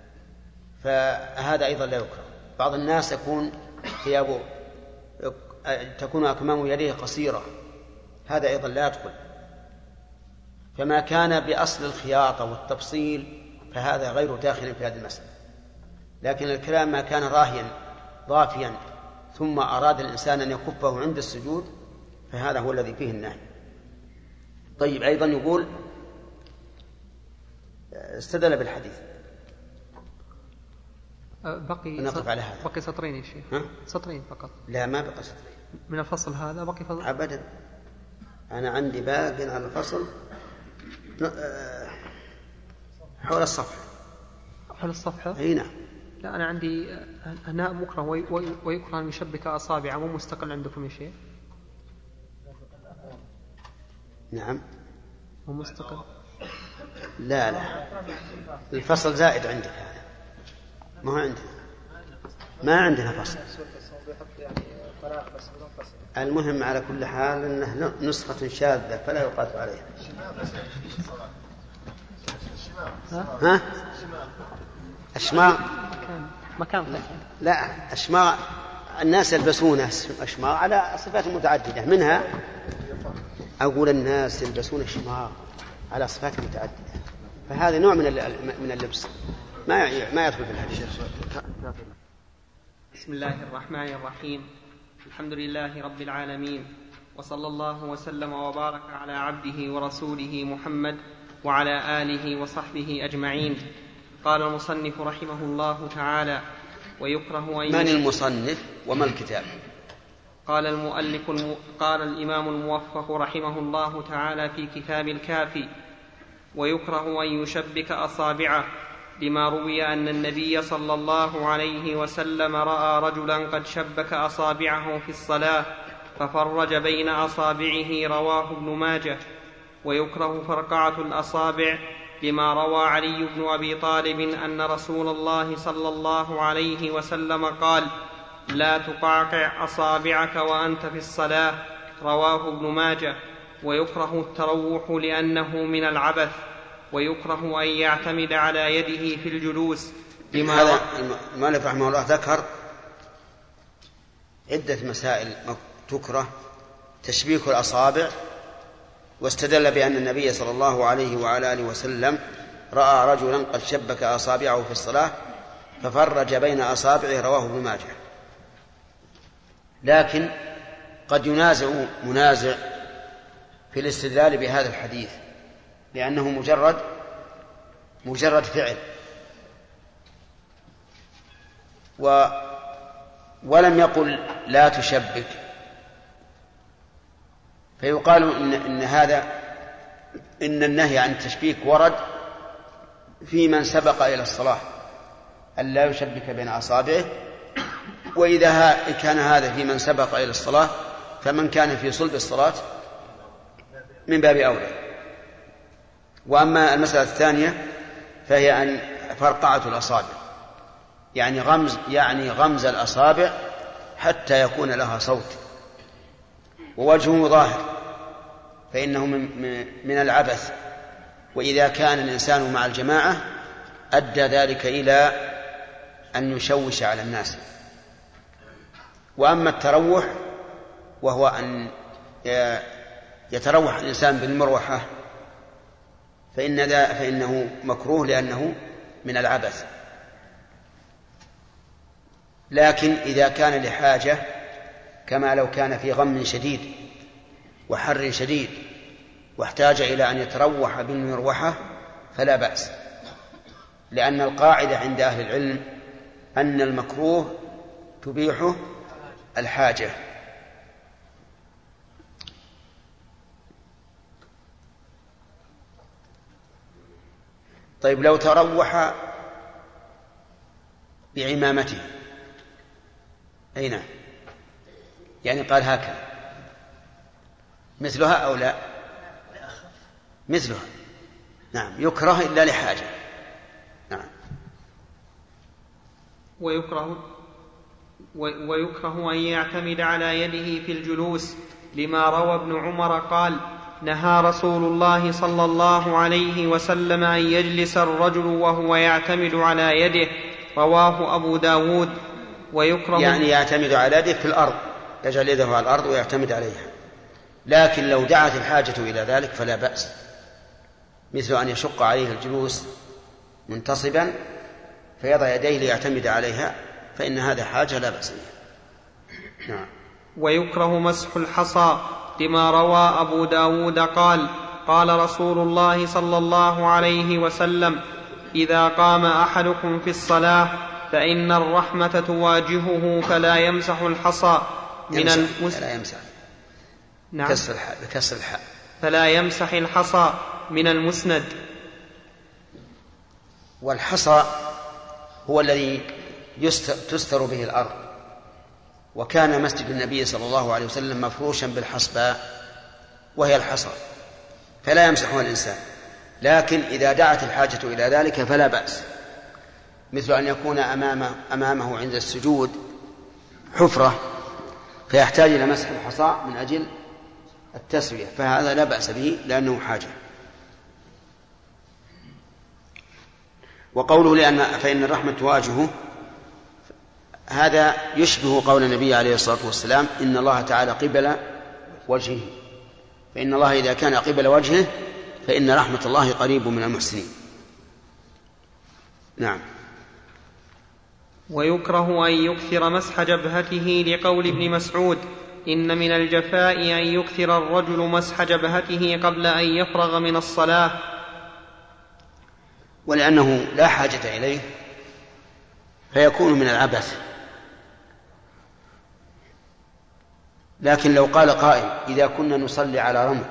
فهذا أيضا لا يكره. بعض الناس يكون ثيابه تكون أكمام يديه قصيرة، هذا أيضا لا يدخل. فما كان بأصل الخياطة والتفصيل فهذا غير داخل في هذه المسألة. لكن الكلام ما كان راهيا ضافيا ثم أراد الإنسان أن يكفه عند السجود فهذا هو الذي فيه النهي. طيب، أيضا يقول استدل بالحديث. بقي سطرين يا شيخ. سطرين فقط. لا، ما بقى سطرين من الفصل هذا، بقي فصل أبدا. أنا عندي باق على الفصل حول الصفحة. حول الصفحة؟ أي نعم. لا، أنا عندي هناء مكره ويكره أن يشبك أصابعه، مو مستقل عندكم يا شيخ؟ نعم. مو مستقل؟ لا، الفصل زائد عندك هذا، ما هو عندنا، ما عندنا فصل. المهم على كل حال أنه نسخة شاذة فلا يقاس عليها. ها؟ أشماغ مكان. لا، أشماغ الناس يلبسون أشماغ على صفات متعددة، منها أقول الناس يلبسون أشماغ على صفات متعددة، فهذا نوع من اللبس ما يدخل في الحديث. بسم الله الرحمن الرحيم. الحمد لله رب العالمين، وصلى الله وسلم وبارك على عبده ورسوله محمد وعلى آله وصحبه أجمعين. قال المصنف رحمه الله تعالى: ويكره أن من المصنف وما الكتاب؟ قال الإمام الموفق رحمه الله تعالى في كتاب الكافي: ويكره أن يشبك أصابعه، لما روي أن النبي صلى الله عليه وسلم رأى رجلا قد شبك أصابعه في الصلاة ففرج بين أصابعه، رواه ابن ماجه. ويكره فرقعة الأصابع، لما روى علي بن أبي طالب أن رسول الله صلى الله عليه وسلم قال: لا تقعقع أصابعك وأنت في الصلاة، رواه ابن ماجه. ويكره التروح لأنه من العبث، ويكره أن يعتمد على يده في الجلوس هذا المؤلف رحمه الله ذكر عدة مسائل تكره تشبيك الأصابع، واستدل بأن النبي صلى الله عليه وعلى آله وسلم رأى رجلا قد شبك أصابعه في الصلاة ففرج بين أصابعه، رواه ابن ماجه. لكن قد ينازع منازع في الاستدلال بهذا الحديث، لأنه مجرد فعل، ولم يقل لا تشبك، فيقال إن النهي عن التشبيك ورد في من سبق إلى الصلاة أن لا يشبك بين أصابعه، وإذا كان هذا في من سبق إلى الصلاة فمن كان في صلب الصلاة من باب أولى. وأما المسألة الثانية فهي أن فرقعة الأصابع، يعني غمز الأصابع حتى يكون لها صوت ووجهه ظاهر، فإنه من العبث، وإذا كان الإنسان مع الجماعة أدى ذلك إلى أن يشوش على الناس. وأما التروح وهو أن يتروح الإنسان بالمروحة فإنه مكروه لأنه من العبث. لكن إذا كان لحاجة، كما لو كان في غم شديد وحر شديد واحتاج إلى أن يتروح بالمروحة فلا بأس، لأن القاعدة عند أهل العلم أن المكروه تبيحه الحاجة. طيب لو تروح بعمامته أين؟ يعني قال هكذا مثلها أو لا؟ مثلها، نعم، يكره إلا لحاجة. نعم. ويكره أن يعتمد على يده في الجلوس، لما روى ابن عمر قال: نهى رسول الله صلى الله عليه وسلم أن يجلس الرجل وهو يعتمد على يده، رواه أبو داود. ويكره يعني يعتمد على يده في الأرض، يجعل يده على الأرض ويعتمد عليها، لكن لو دعت الحاجة إلى ذلك فلا بأس، مثل أن يشق عليه الجلوس منتصبا فيضع يديه ليعتمد عليها، فإن هذا حاجة لا بأس بها. نعم. ويكره مسح الحصى، لما روى أبو داود قال: قال رسول الله صلى الله عليه وسلم: إذا قام أحدكم في الصلاة فإن الرحمة تواجهه فلا يمسح الحصى من يمسح. نعم. بكسر الحاء. فلا يمسح الحصى من المسند. والحصى هو الذي تستر به الأرض، وكان مسجد النبي صلى الله عليه وسلم مفروشا بالحصباء وهي الحصى، فلا يمسحها الإنسان. لكن إذا دعت الحاجة إلى ذلك فلا بأس، مثل أن يكون أمامه عند السجود حفرة فيحتاج إلى مسح الحصى من أجل التسوية، فهذا لا بأس به لأنه حاجة. وقوله فإن الرحمة تواجهه، هذا يشبه قول النبي عليه الصلاة والسلام: إن الله تعالى قبل وجهه، فإن الله إذا كان قبل وجهه فإن رحمة الله قريب من المحسنين. نعم. ويكره أن يكثر مسح جبهته، لقول ابن مسعود: إن من الجفاء أن يكثر الرجل مسح جبهته قبل أن يفرغ من الصلاة، ولأنه لا حاجة إليه فيكون من العبث. لكن لو قال قائل: إذا كنا نصلي على رمل،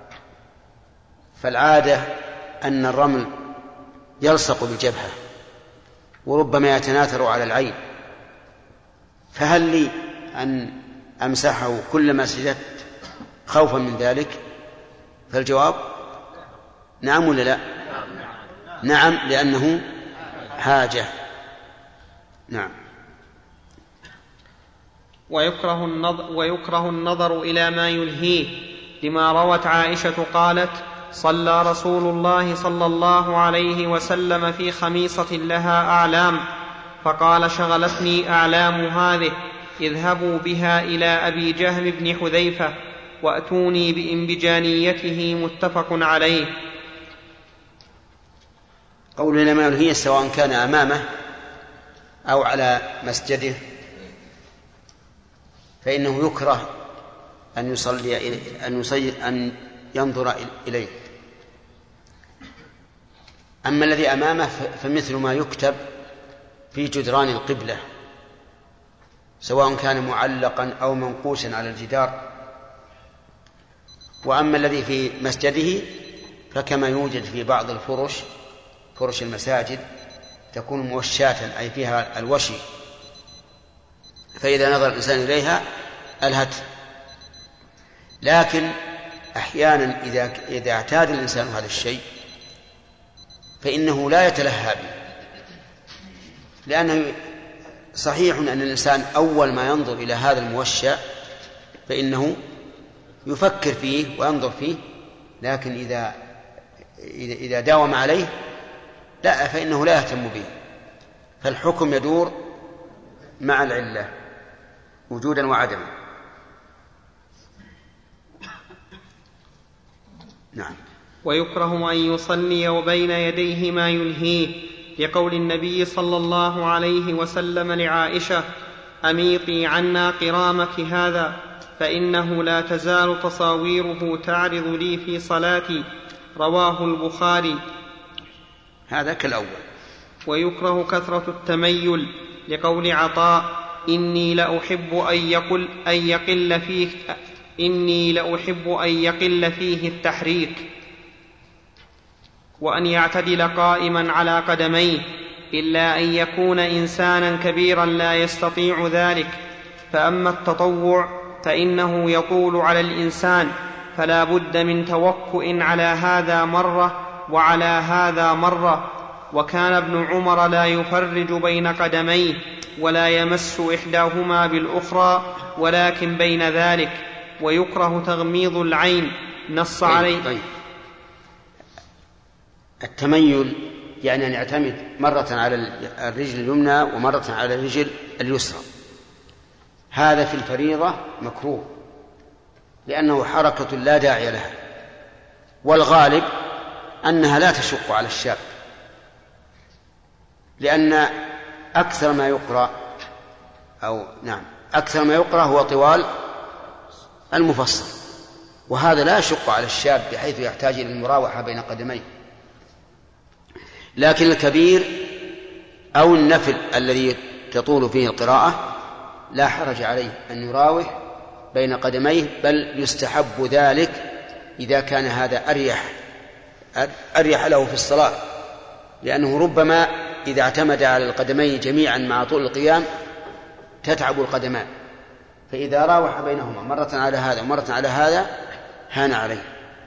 فالعادة أن الرمل يلصق بالجبهة وربما يتناثر على العين، فهل لي أن أمسحه كلما سجدت خوفا من ذلك؟ فالجواب نعم ولا لا؟ نعم، لأنه حاجة. نعم. ويكره النظر إلى ما يلهيه، لما روت عائشة قالت: صلى رسول الله صلى الله عليه وسلم في خميصة لها أعلام، فقال: شغلتني أعلام هذه، اذهبوا بها إلى أبي جهم بن حذيفة وأتوني بإنبجانيته. متفق عليه. قول العلماء هي سواء كان أمامه أو على مسجده فإنه يكره أن ينظر إليه. أما الذي أمامه فمثل ما يكتب في جدران القبلة سواء كان معلقا أو منقوشا على الجدار. وأما الذي في مسجده فكما يوجد في بعض فرش المساجد تكون موشاة أي فيها الوشي، فإذا نظر الإنسان إليها ألهته. لكن أحيانا إذا اعتاد الإنسان هذا الشيء فإنه لا يتلهى به، لأنه صحيح أن الإنسان أول ما ينظر إلى هذا الموشى فإنه يفكر فيه وينظر فيه، لكن إذا داوم عليه لا فإنه لا يهتم به. فالحكم يدور مع العلة وجودا وعدما. نعم. ويكره أن يصلي وبين يديه ما يلهيه، لقول النبي صلى الله عليه وسلم لعائشة: أميطي عنا قرامك هذا، فإنه لا تزال تصاويره تعرض لي في صلاتي. رواه البخاري. هذا كالأول. ويكره كثرة التميل، لقول عطاء: إني لأحب أن يقل فيه التحريك، وأن يعتدل قائما على قدميه، إلا أن يكون إنسانا كبيرا لا يستطيع ذلك. فأما التطوع فإنه يطول على الإنسان، فلا بد من توكؤ على هذا مرة وعلى هذا مرة. وكان ابن عمر لا يفرج بين قدميه ولا يمس إحداهما بالأخرى، ولكن بين ذلك. ويكره تغميض العين، نص عليه. طيب. التميل يعني أن يعتمد مرة على الرجل اليمنى ومرة على الرجل اليسرى، هذا في الفريضة مكروه لأنه حركة لا داعي لها، والغالب أنها لا تشق على الشاب، لأن أكثر ما يقرأ هو طوال المفصل، وهذا لا يشق على الشاب بحيث يحتاج إلى المراوحة بين قدميه. لكن الكبير أو النفل الذي تطول فيه القراءة لا حرج عليه أن يراوح بين قدميه، بل يستحب ذلك إذا كان هذا أريح له في الصلاة، لأنه ربما إذا اعتمد على القدمين جميعا مع طول القيام تتعب القدمان، فإذا راوح بينهما مرة على هذا ومرة على هذا هان عليه.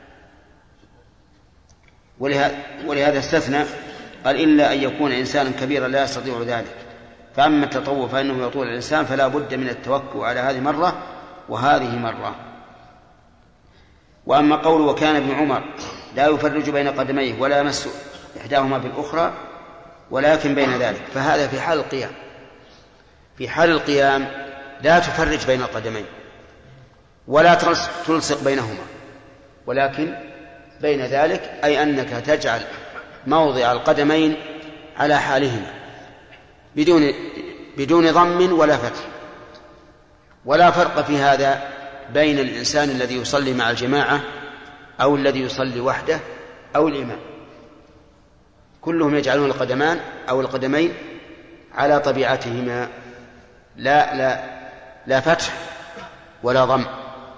ولهذا استثنى قال: إلا أن يكون إنسانا كبيرا لا يستطيع ذلك. فأما التطوع فإنه يطول الإنسان، فلا بد من التوكل على هذه مرة وهذه مرة. وأما قول وكان ابن عمر لا يفرج بين قدميه ولا يمس إحداهما بالأخرى ولكن بين ذلك، فهذا في حال القيام. في حال القيام لا تفرج بين القدمين ولا تلصق بينهما، ولكن بين ذلك أي أنك تجعل موضع القدمين على حالهما بدون ضم ولا فتح. ولا فرق في هذا بين الإنسان الذي يصلي مع الجماعة أو الذي يصلي وحده أو الإمام، كلهم يجعلون القدمان أو القدمين على طبيعتهما، لا فتح ولا ضم.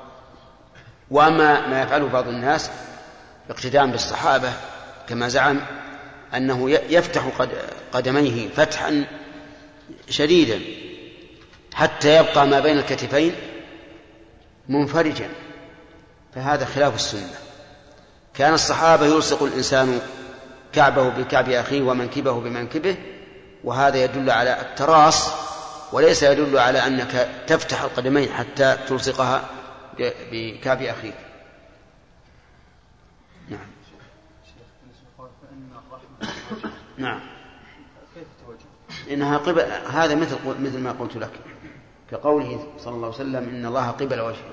وأما ما يفعله بعض الناس اقتداء بالصحابة كما زعم أنه يفتح قدميه فتحا شديدا حتى يبقى ما بين الكتفين منفرجا، فهذا خلاف السنة. كان الصحابة يلصق الإنسان كعبه بكعب أخيه ومنكبه بمنكبه، وهذا يدل على التراص وليس يدل على أنك تفتح القدمين حتى تلصقها بكعب أخيك. نعم. نعم. إنها قبل، هذا مثل ما قلت لك كقوله صلى الله عليه وسلم إن الله قبل وجهه.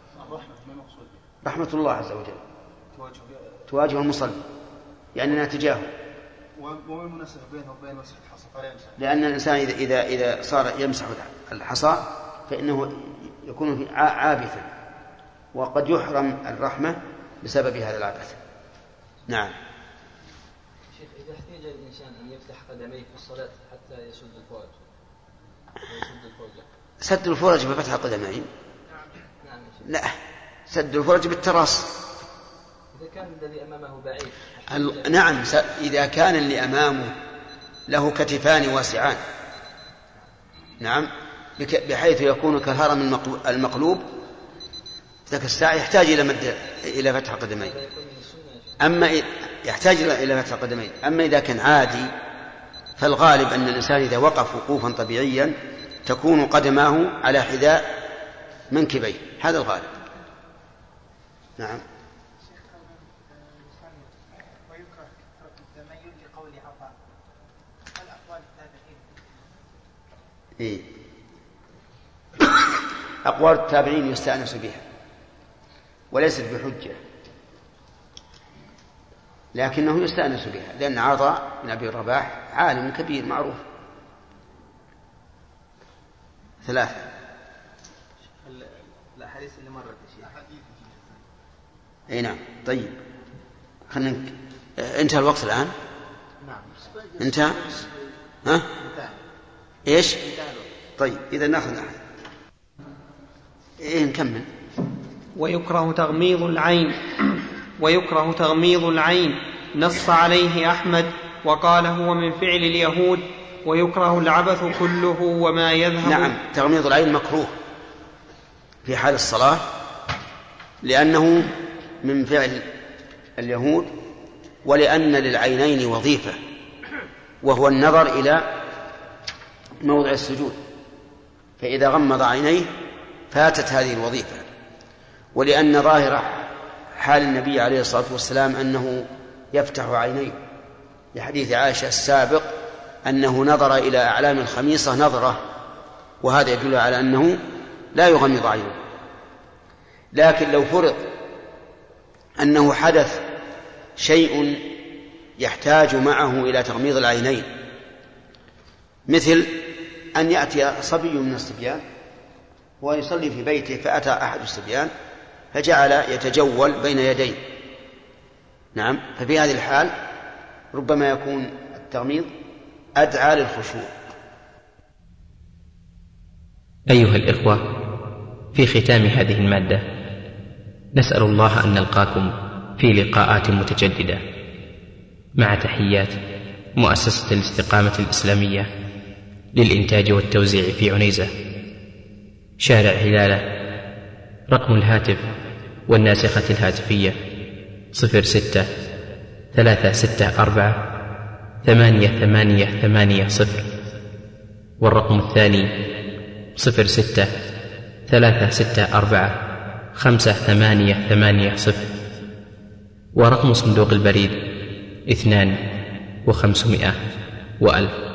رحمة الله عز وجل تواجه المصلي، يعني أنها تجاهه. وما المناسبة بينه وبين مسح الحصى؟ لأن الإنسان إذا صار يمسح الحصى فإنه يكون عابثا، وقد يحرم الرحمة بسبب هذا العبث. نعم. شيخ، إذا احتاج الإنسان أن يفتح قدميه في الصلاة حتى يسد الفرج، سد الفرج بفتح القدمين؟ نعم. لا، سد الفرج بالتراص. إذا كان الذي أمامه بعيد. نعم، إذا كان اللي أمامه له كتفان واسعان، نعم، بحيث يكون كالهرم المقلوب، ذاك الساعة يحتاج إلى فتح القدمين. أما يحتاج إلى فتح القدمين. أما إذا كان عادي فالغالب أن الإنسان إذا وقف وقوفا طبيعيا تكون قدماه على حذاء منكبيه، هذا الغالب. نعم. ويكره التميل لقول عطاء. هل أقوال التابعين؟ أقوال التابعين يستأنس بها وليست بحجة، لكنه يستأنس بها، لأن عطاء بن أبي الرباح عالم كبير معروف. 3. الأحاديث اللي مرت يا شيخ. أي نعم. طيب، خلينا انتهى الوقت الآن. نعم. انتهى. ها؟ إيش؟ طيب، إذا نأخذ أحد. نكمل. ويكره تغميض العين نص عليه أحمد وقال هو من فعل اليهود. ويكره العبث كله وما يذهب. نعم، تغميض العين مكروه في حال الصلاة، لأنه من فعل اليهود، ولأن للعينين وظيفة وهو النظر إلى موضع السجود، فإذا غمض عينيه فاتت هذه الوظيفة. ولأن ظاهر حال النبي عليه الصلاة والسلام أنه يفتح عينيه، لحديث عائشة السابق أنه نظر إلى أعلام الخميصة نظرة، وهذا يدل على أنه لا يغمض عينه. لكن لو فرض أنه حدث شيء يحتاج معه إلى تغميض العينين، مثل أن يأتي صبي من الصبيان ويصلي في بيته فأتى أحد الصبيان فجعل يتجول بين يديه، نعم، ففي هذه الحال ربما يكون التغميض أدعى للخشوع. أيها الإخوة، في ختام هذه المادة نسأل الله أن نلقاكم في لقاءات متجددة، مع تحيات مؤسسة الاستقامة الإسلامية للإنتاج والتوزيع في عنيزة، شارع هلالة. رقم الهاتف والناسخة الهاتفية 06-364-8880، والرقم الثاني 06-364-5880، ورقم صندوق البريد 2500 و1000.